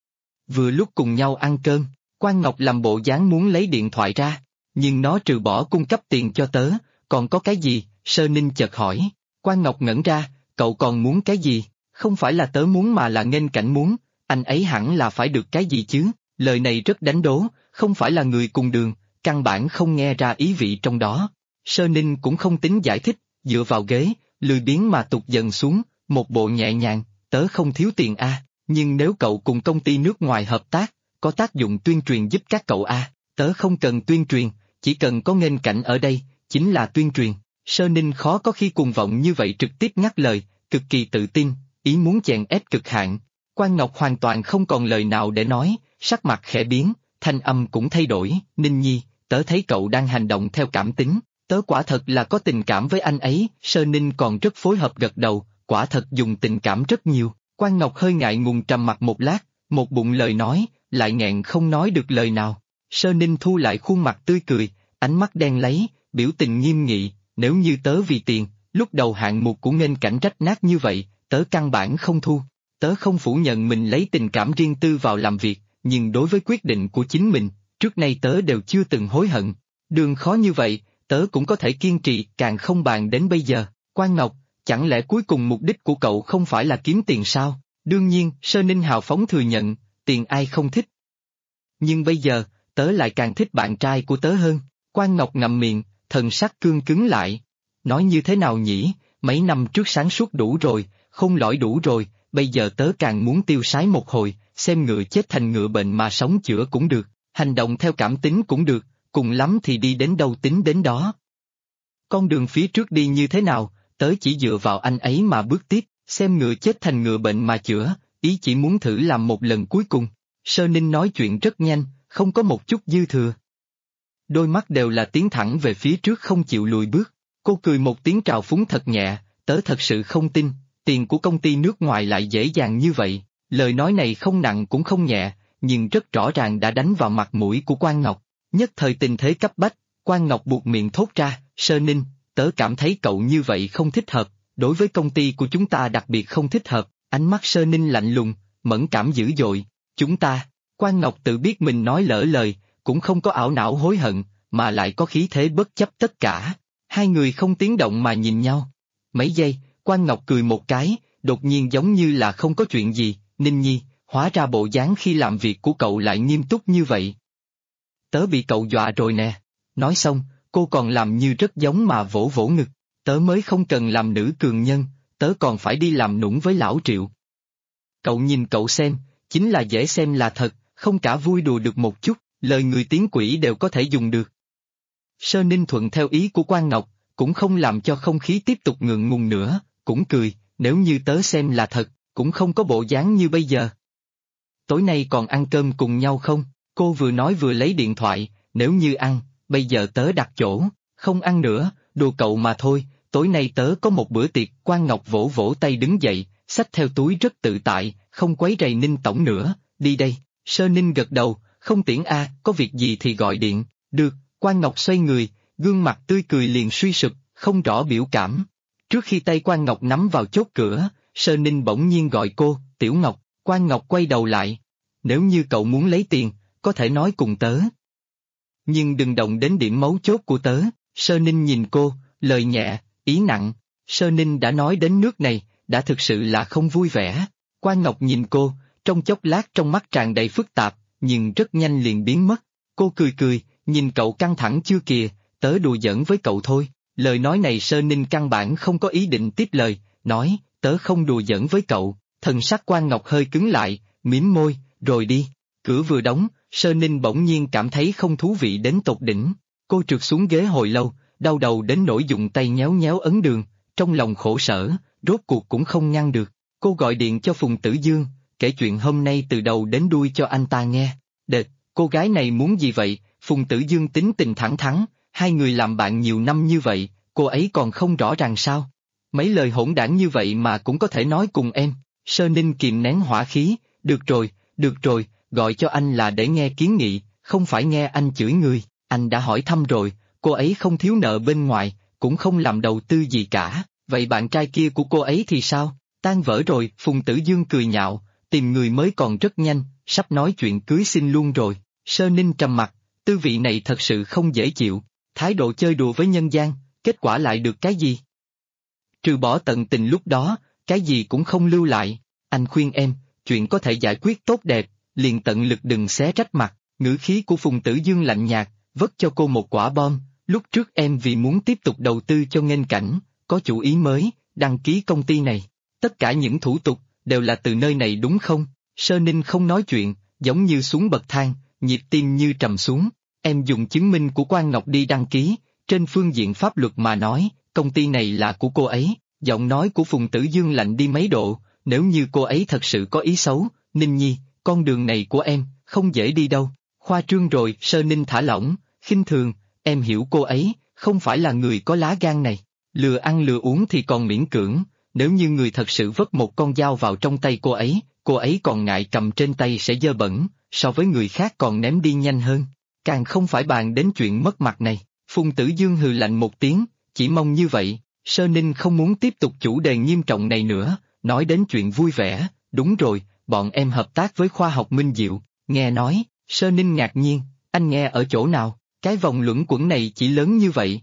Vừa lúc cùng nhau ăn cơm, Quan Ngọc làm bộ dáng muốn lấy điện thoại ra, nhưng nó trừ bỏ cung cấp tiền cho tớ, còn có cái gì? Sơ Ninh chợt hỏi. Quan Ngọc ngẩn ra, cậu còn muốn cái gì? Không phải là tớ muốn mà là nghênh cảnh muốn, anh ấy hẳn là phải được cái gì chứ? Lời này rất đánh đố, không phải là người cùng đường, căn bản không nghe ra ý vị trong đó. Sơ Ninh cũng không tính giải thích, dựa vào ghế, lười biếng mà tụt dần xuống, một bộ nhẹ nhàng, tớ không thiếu tiền nhưng nếu cậu cùng công ty nước ngoài hợp tác, có tác dụng tuyên truyền giúp các cậu tớ không cần tuyên truyền, chỉ cần có nghênh cảnh ở đây, chính là tuyên truyền. Sơ Ninh khó có khi cuồng vọng như vậy trực tiếp ngắt lời, cực kỳ tự tin, ý muốn chèn ép cực hạn. Quan Ngọc hoàn toàn không còn lời nào để nói, sắc mặt khẽ biến, thanh âm cũng thay đổi, Ninh Nhi, tớ thấy cậu đang hành động theo cảm tính, tớ quả thật là có tình cảm với anh ấy. Sơ Ninh còn rất phối hợp gật đầu, quả thật dùng tình cảm rất nhiều. Quan Ngọc hơi ngại ngùng trầm mặt một lát, một bụng lời nói, lại nghẹn không nói được lời nào. Sơ Ninh thu lại khuôn mặt tươi cười, ánh mắt đen láy, biểu tình nghiêm nghị, nếu như tớ vì tiền, lúc đầu hạng mục của nghênh cảnh rách nát như vậy, tớ căn bản không thu. Tớ không phủ nhận mình lấy tình cảm riêng tư vào làm việc, nhưng đối với quyết định của chính mình, trước nay tớ đều chưa từng hối hận. Đường khó như vậy, tớ cũng có thể kiên trì, càng không bàn đến bây giờ. Quan Ngọc, chẳng lẽ cuối cùng mục đích của cậu không phải là kiếm tiền sao? Đương nhiên, Sơ Ninh hào phóng thừa nhận, tiền ai không thích. Nhưng bây giờ, tớ lại càng thích bạn trai của tớ hơn. Quan Ngọc ngậm miệng, thần sắc cương cứng lại. Nói như thế nào nhỉ, mấy năm trước sáng suốt đủ rồi, khôn lỏi đủ rồi, bây giờ tớ càng muốn tiêu sái một hồi, xem ngựa chết thành ngựa bệnh mà sống chữa cũng được, hành động theo cảm tính cũng được, cùng lắm thì đi đến đâu tính đến đó. Con đường phía trước đi như thế nào, tớ chỉ dựa vào anh ấy mà bước tiếp, xem ngựa chết thành ngựa bệnh mà chữa, ý chỉ muốn thử làm một lần cuối cùng. Sơ Ninh nói chuyện rất nhanh, không có một chút dư thừa. Đôi mắt đều là tiến thẳng về phía trước không chịu lùi bước. Cô cười một tiếng trào phúng thật nhẹ, tớ thật sự không tin, tiền của công ty nước ngoài lại dễ dàng như vậy. Lời nói này không nặng cũng không nhẹ, nhưng rất rõ ràng đã đánh vào mặt mũi của Quan Ngọc. Nhất thời tình thế cấp bách, Quan Ngọc buộc miệng thốt ra, Sơ Ninh, tớ cảm thấy cậu như vậy không thích hợp, đối với công ty của chúng ta đặc biệt không thích hợp. Ánh mắt Sơ Ninh lạnh lùng, mẫn cảm dữ dội. Chúng ta, Quan Ngọc tự biết mình nói lỡ lời, cũng không có ảo não hối hận, mà lại có khí thế bất chấp tất cả. Hai người không tiếng động mà nhìn nhau. Mấy giây, Quan Ngọc cười một cái, đột nhiên giống như là không có chuyện gì, Ninh Nhi, hóa ra bộ dáng khi làm việc của cậu lại nghiêm túc như vậy. Tớ bị cậu dọa rồi nè. Nói xong, cô còn làm như rất giống mà vỗ vỗ ngực. Tớ mới không cần làm nữ cường nhân, tớ còn phải đi làm nũng với lão Triệu. Cậu nhìn cậu xem, chính là dễ xem là thật, không cả vui đùa được một chút, lời người tiếng quỷ đều có thể dùng được. Sơ Ninh thuận theo ý của Quan Ngọc, cũng không làm cho không khí tiếp tục ngượng ngùng nữa, cũng cười, nếu như tớ xem là thật, cũng không có bộ dáng như bây giờ. Tối nay còn ăn cơm cùng nhau không? Cô vừa nói vừa lấy điện thoại, nếu như ăn, bây giờ tớ đặt chỗ, không ăn nữa, đùa cậu mà thôi, tối nay tớ có một bữa tiệc. Quan Ngọc vỗ vỗ tay đứng dậy, xách theo túi rất tự tại, không quấy rầy Ninh tổng nữa, đi đây. Sơ Ninh gật đầu, không tiễn a, có việc gì thì gọi điện, được. Quan Ngọc xoay người, gương mặt tươi cười liền suy sụp, không rõ biểu cảm. Trước khi tay Quan Ngọc nắm vào chốt cửa, Sơ Ninh bỗng nhiên gọi cô, Tiểu Ngọc. Quan Ngọc quay đầu lại. Nếu như cậu muốn lấy tiền, có thể nói cùng tớ. Nhưng đừng động đến điểm mấu chốt của tớ. Sơ Ninh nhìn cô, lời nhẹ, ý nặng. Sơ Ninh đã nói đến nước này, đã thực sự là không vui vẻ. Quan Ngọc nhìn cô, trong chốc lát trong mắt tràn đầy phức tạp, nhưng rất nhanh liền biến mất. Cô cười cười, nhìn cậu căng thẳng chưa kìa, tớ đùa giỡn với cậu thôi. Lời nói này Sơ Ninh căn bản không có ý định tiếp lời, nói, tớ không đùa giỡn với cậu. Thần sắc Quan Ngọc hơi cứng lại, mím môi, rồi đi. Cửa vừa đóng, Sơ Ninh bỗng nhiên cảm thấy không thú vị đến tột đỉnh. Cô trượt xuống ghế hồi lâu, đau đầu đến nỗi dùng tay nhéo nhéo ấn đường, trong lòng khổ sở, rốt cuộc cũng không ngăn được. Cô gọi điện cho Phùng Tử Dương, kể chuyện hôm nay từ đầu đến đuôi cho anh ta nghe. Đệt, cô gái này muốn gì vậy? Phùng Tử Dương tính tình thẳng thắn, hai người làm bạn nhiều năm như vậy, cô ấy còn không rõ ràng sao? Mấy lời hỗn đảng như vậy mà cũng có thể nói cùng em. Sơ Ninh kìm nén hỏa khí, được rồi, gọi cho anh là để nghe kiến nghị, không phải nghe anh chửi người. Anh đã hỏi thăm rồi, cô ấy không thiếu nợ bên ngoài, cũng không làm đầu tư gì cả, vậy bạn trai kia của cô ấy thì sao? Tan vỡ rồi. Phùng Tử Dương cười nhạo, tìm người mới còn rất nhanh, sắp nói chuyện cưới xin luôn rồi. Sơ Ninh trầm mặt, tư vị này thật sự không dễ chịu, thái độ chơi đùa với nhân gian, kết quả lại được cái gì? Trừ bỏ tận tình lúc đó, cái gì cũng không lưu lại. Anh khuyên em, chuyện có thể giải quyết tốt đẹp, liền tận lực đừng xé rách mặt. Ngữ khí của Phùng Tử Dương lạnh nhạt, vất cho cô một quả bom. Lúc trước em vì muốn tiếp tục đầu tư cho Nghênh Cảnh, có chủ ý mới, đăng ký công ty này. Tất cả những thủ tục, đều là từ nơi này đúng không? Sơ Ninh không nói chuyện, giống như xuống bậc thang, nhịp tim như trầm xuống. Em dùng chứng minh của Quan Ngọc đi đăng ký, trên phương diện pháp luật mà nói, công ty này là của cô ấy. Giọng nói của Phùng Tử Dương lạnh đi mấy độ, nếu như cô ấy thật sự có ý xấu, Ninh Nhi, con đường này của em, không dễ đi đâu. Khoa trương rồi. Sơ Ninh thả lỏng, khinh thường, em hiểu cô ấy, không phải là người có lá gan này. Lừa ăn lừa uống thì còn miễn cưỡng, nếu như người thật sự vất một con dao vào trong tay cô ấy còn ngại cầm trên tay sẽ dơ bẩn, so với người khác còn ném đi nhanh hơn. Càng không phải bàn đến chuyện mất mặt này. Phùng Tử Dương hừ lạnh một tiếng, chỉ mong như vậy. Sơ Ninh không muốn tiếp tục chủ đề nghiêm trọng này nữa, nói đến chuyện vui vẻ. Đúng rồi, bọn em hợp tác với khoa học Minh Diệu, nghe nói. Sơ Ninh ngạc nhiên, anh nghe ở chỗ nào? Cái vòng luẩn quẩn này chỉ lớn như vậy.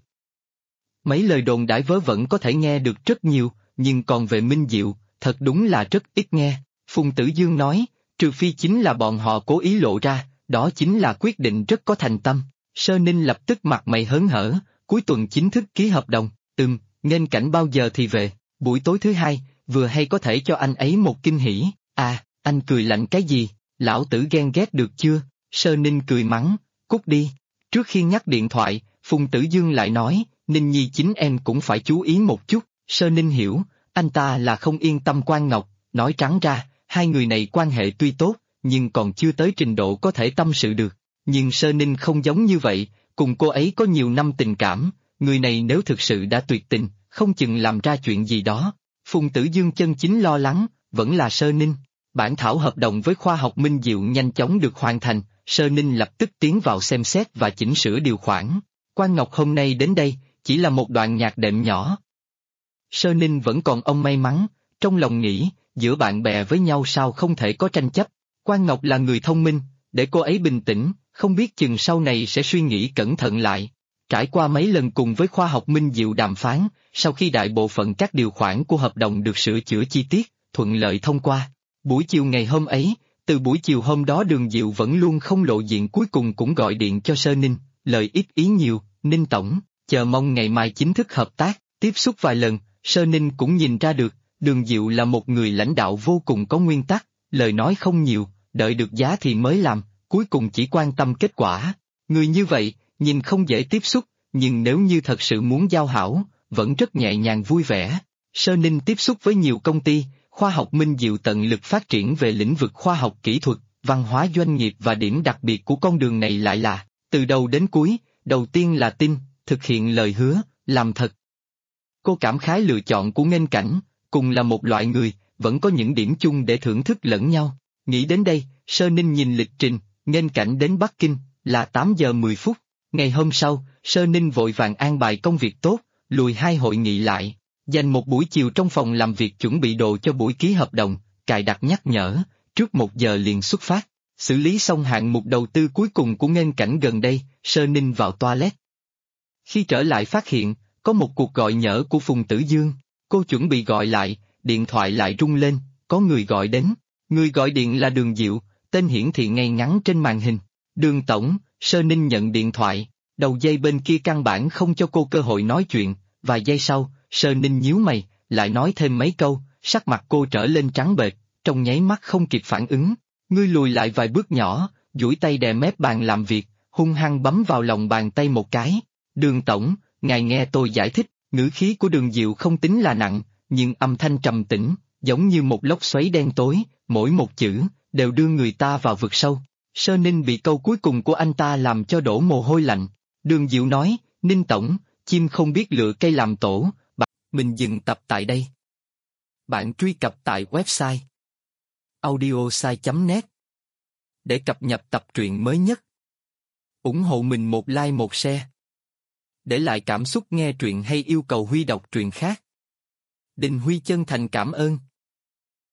Mấy lời đồn đãi vớ vẩn có thể nghe được rất nhiều, nhưng còn về Minh Diệu, thật đúng là rất ít nghe. Phùng Tử Dương nói, trừ phi chính là bọn họ cố ý lộ ra, đó chính là quyết định rất có thành tâm. Sơ Ninh lập tức mặt mày hớn hở, cuối tuần chính thức ký hợp đồng. Nghênh Cảnh bao giờ thì về? Buổi tối thứ hai, vừa hay có thể cho anh ấy một kinh hỉ. À, anh cười lạnh cái gì? Lão tử ghen ghét được chưa? Sơ Ninh cười mắng, cút đi. Trước khi ngắt điện thoại, Phùng Tử Dương lại nói, Ninh Nhi chính em cũng phải chú ý một chút. Sơ Ninh hiểu, anh ta là không yên tâm Quan Ngọc, nói trắng ra, hai người này quan hệ tuy tốt, nhưng còn chưa tới trình độ có thể tâm sự được. Nhưng Sơ Ninh không giống như vậy, cùng cô ấy có nhiều năm tình cảm, người này nếu thực sự đã tuyệt tình, không chừng làm ra chuyện gì đó. Phùng Tử Dương chân chính lo lắng, vẫn là Sơ Ninh. Bản thảo hợp đồng với khoa học Minh Diệu nhanh chóng được hoàn thành, Sơ Ninh lập tức tiến vào xem xét và chỉnh sửa điều khoản. Quan Ngọc hôm nay đến đây, chỉ là một đoạn nhạc đệm nhỏ. Sơ Ninh vẫn còn ông may mắn, trong lòng nghĩ, giữa bạn bè với nhau sao không thể có tranh chấp. Quan Ngọc là người thông minh, để cô ấy bình tĩnh, không biết chừng sau này sẽ suy nghĩ cẩn thận lại. Trải qua mấy lần cùng với khoa học Minh Diệu đàm phán, sau khi đại bộ phận các điều khoản của hợp đồng được sửa chữa chi tiết, thuận lợi thông qua. Buổi chiều ngày hôm ấy, từ buổi chiều hôm đó Đường Diệu vẫn luôn không lộ diện cuối cùng cũng gọi điện cho Sơ Ninh, lời ít ý nhiều, Ninh Tổng, chờ mong ngày mai chính thức hợp tác. Tiếp xúc vài lần, Sơ Ninh cũng nhìn ra được, Đường Diệu là một người lãnh đạo vô cùng có nguyên tắc, lời nói không nhiều, đợi được giá thì mới làm, cuối cùng chỉ quan tâm kết quả. Người như vậy, nhìn không dễ tiếp xúc, nhưng nếu như thật sự muốn giao hảo, vẫn rất nhẹ nhàng vui vẻ. Sơ Ninh tiếp xúc với nhiều công ty, khoa học Minh Diệu tận lực phát triển về lĩnh vực khoa học kỹ thuật, văn hóa doanh nghiệp và điểm đặc biệt của con đường này lại là, từ đầu đến cuối, đầu tiên là tin, thực hiện lời hứa, làm thật. Cô cảm khái lựa chọn của Nghênh Cảnh, cùng là một loại người, vẫn có những điểm chung để thưởng thức lẫn nhau. Nghĩ đến đây, Sơ Ninh nhìn lịch trình, Nghênh Cảnh đến Bắc Kinh, là 8 giờ 10 phút. Ngày hôm sau, Sơ Ninh vội vàng an bài công việc tốt, lùi 2 hội nghị lại, dành một buổi chiều trong phòng làm việc chuẩn bị đồ cho buổi ký hợp đồng, cài đặt nhắc nhở, trước 1 giờ liền xuất phát. Xử lý xong hạng mục đầu tư cuối cùng của Nghênh Cảnh gần đây, Sơ Ninh vào toilet. Khi trở lại phát hiện, có một cuộc gọi nhỡ của Phùng Tử Dương, cô chuẩn bị gọi lại, điện thoại lại rung lên, có người gọi đến. Người gọi điện là Đường Diệu, tên hiển thị ngay ngắn trên màn hình. Đường Tổng, Sơ Ninh nhận điện thoại, đầu dây bên kia căn bản không cho cô cơ hội nói chuyện, vài giây sau, Sơ Ninh nhíu mày, lại nói thêm mấy câu, sắc mặt cô trở lên trắng bệch, trong nháy mắt không kịp phản ứng. Ngươi lùi lại vài bước nhỏ, duỗi tay đè mép bàn làm việc, hung hăng bấm vào lòng bàn tay một cái. Đường Tổng, ngài nghe tôi giải thích, ngữ khí của Đường Diệu không tính là nặng, nhưng âm thanh trầm tĩnh, giống như một lốc xoáy đen tối, mỗi một chữ, đều đưa người ta vào vực sâu. Sơ Ninh bị câu cuối cùng của anh ta làm cho đổ mồ hôi lạnh. Đường Diệu nói, Ninh Tổng, chim không biết lựa cây làm tổ, mình dừng tập tại đây. Bạn truy cập tại website audiosai.net để cập nhật tập truyện mới nhất. Ủng hộ mình một like một share. Để lại cảm xúc nghe truyện hay yêu cầu Huy đọc truyện khác. Đình Huy chân thành cảm ơn.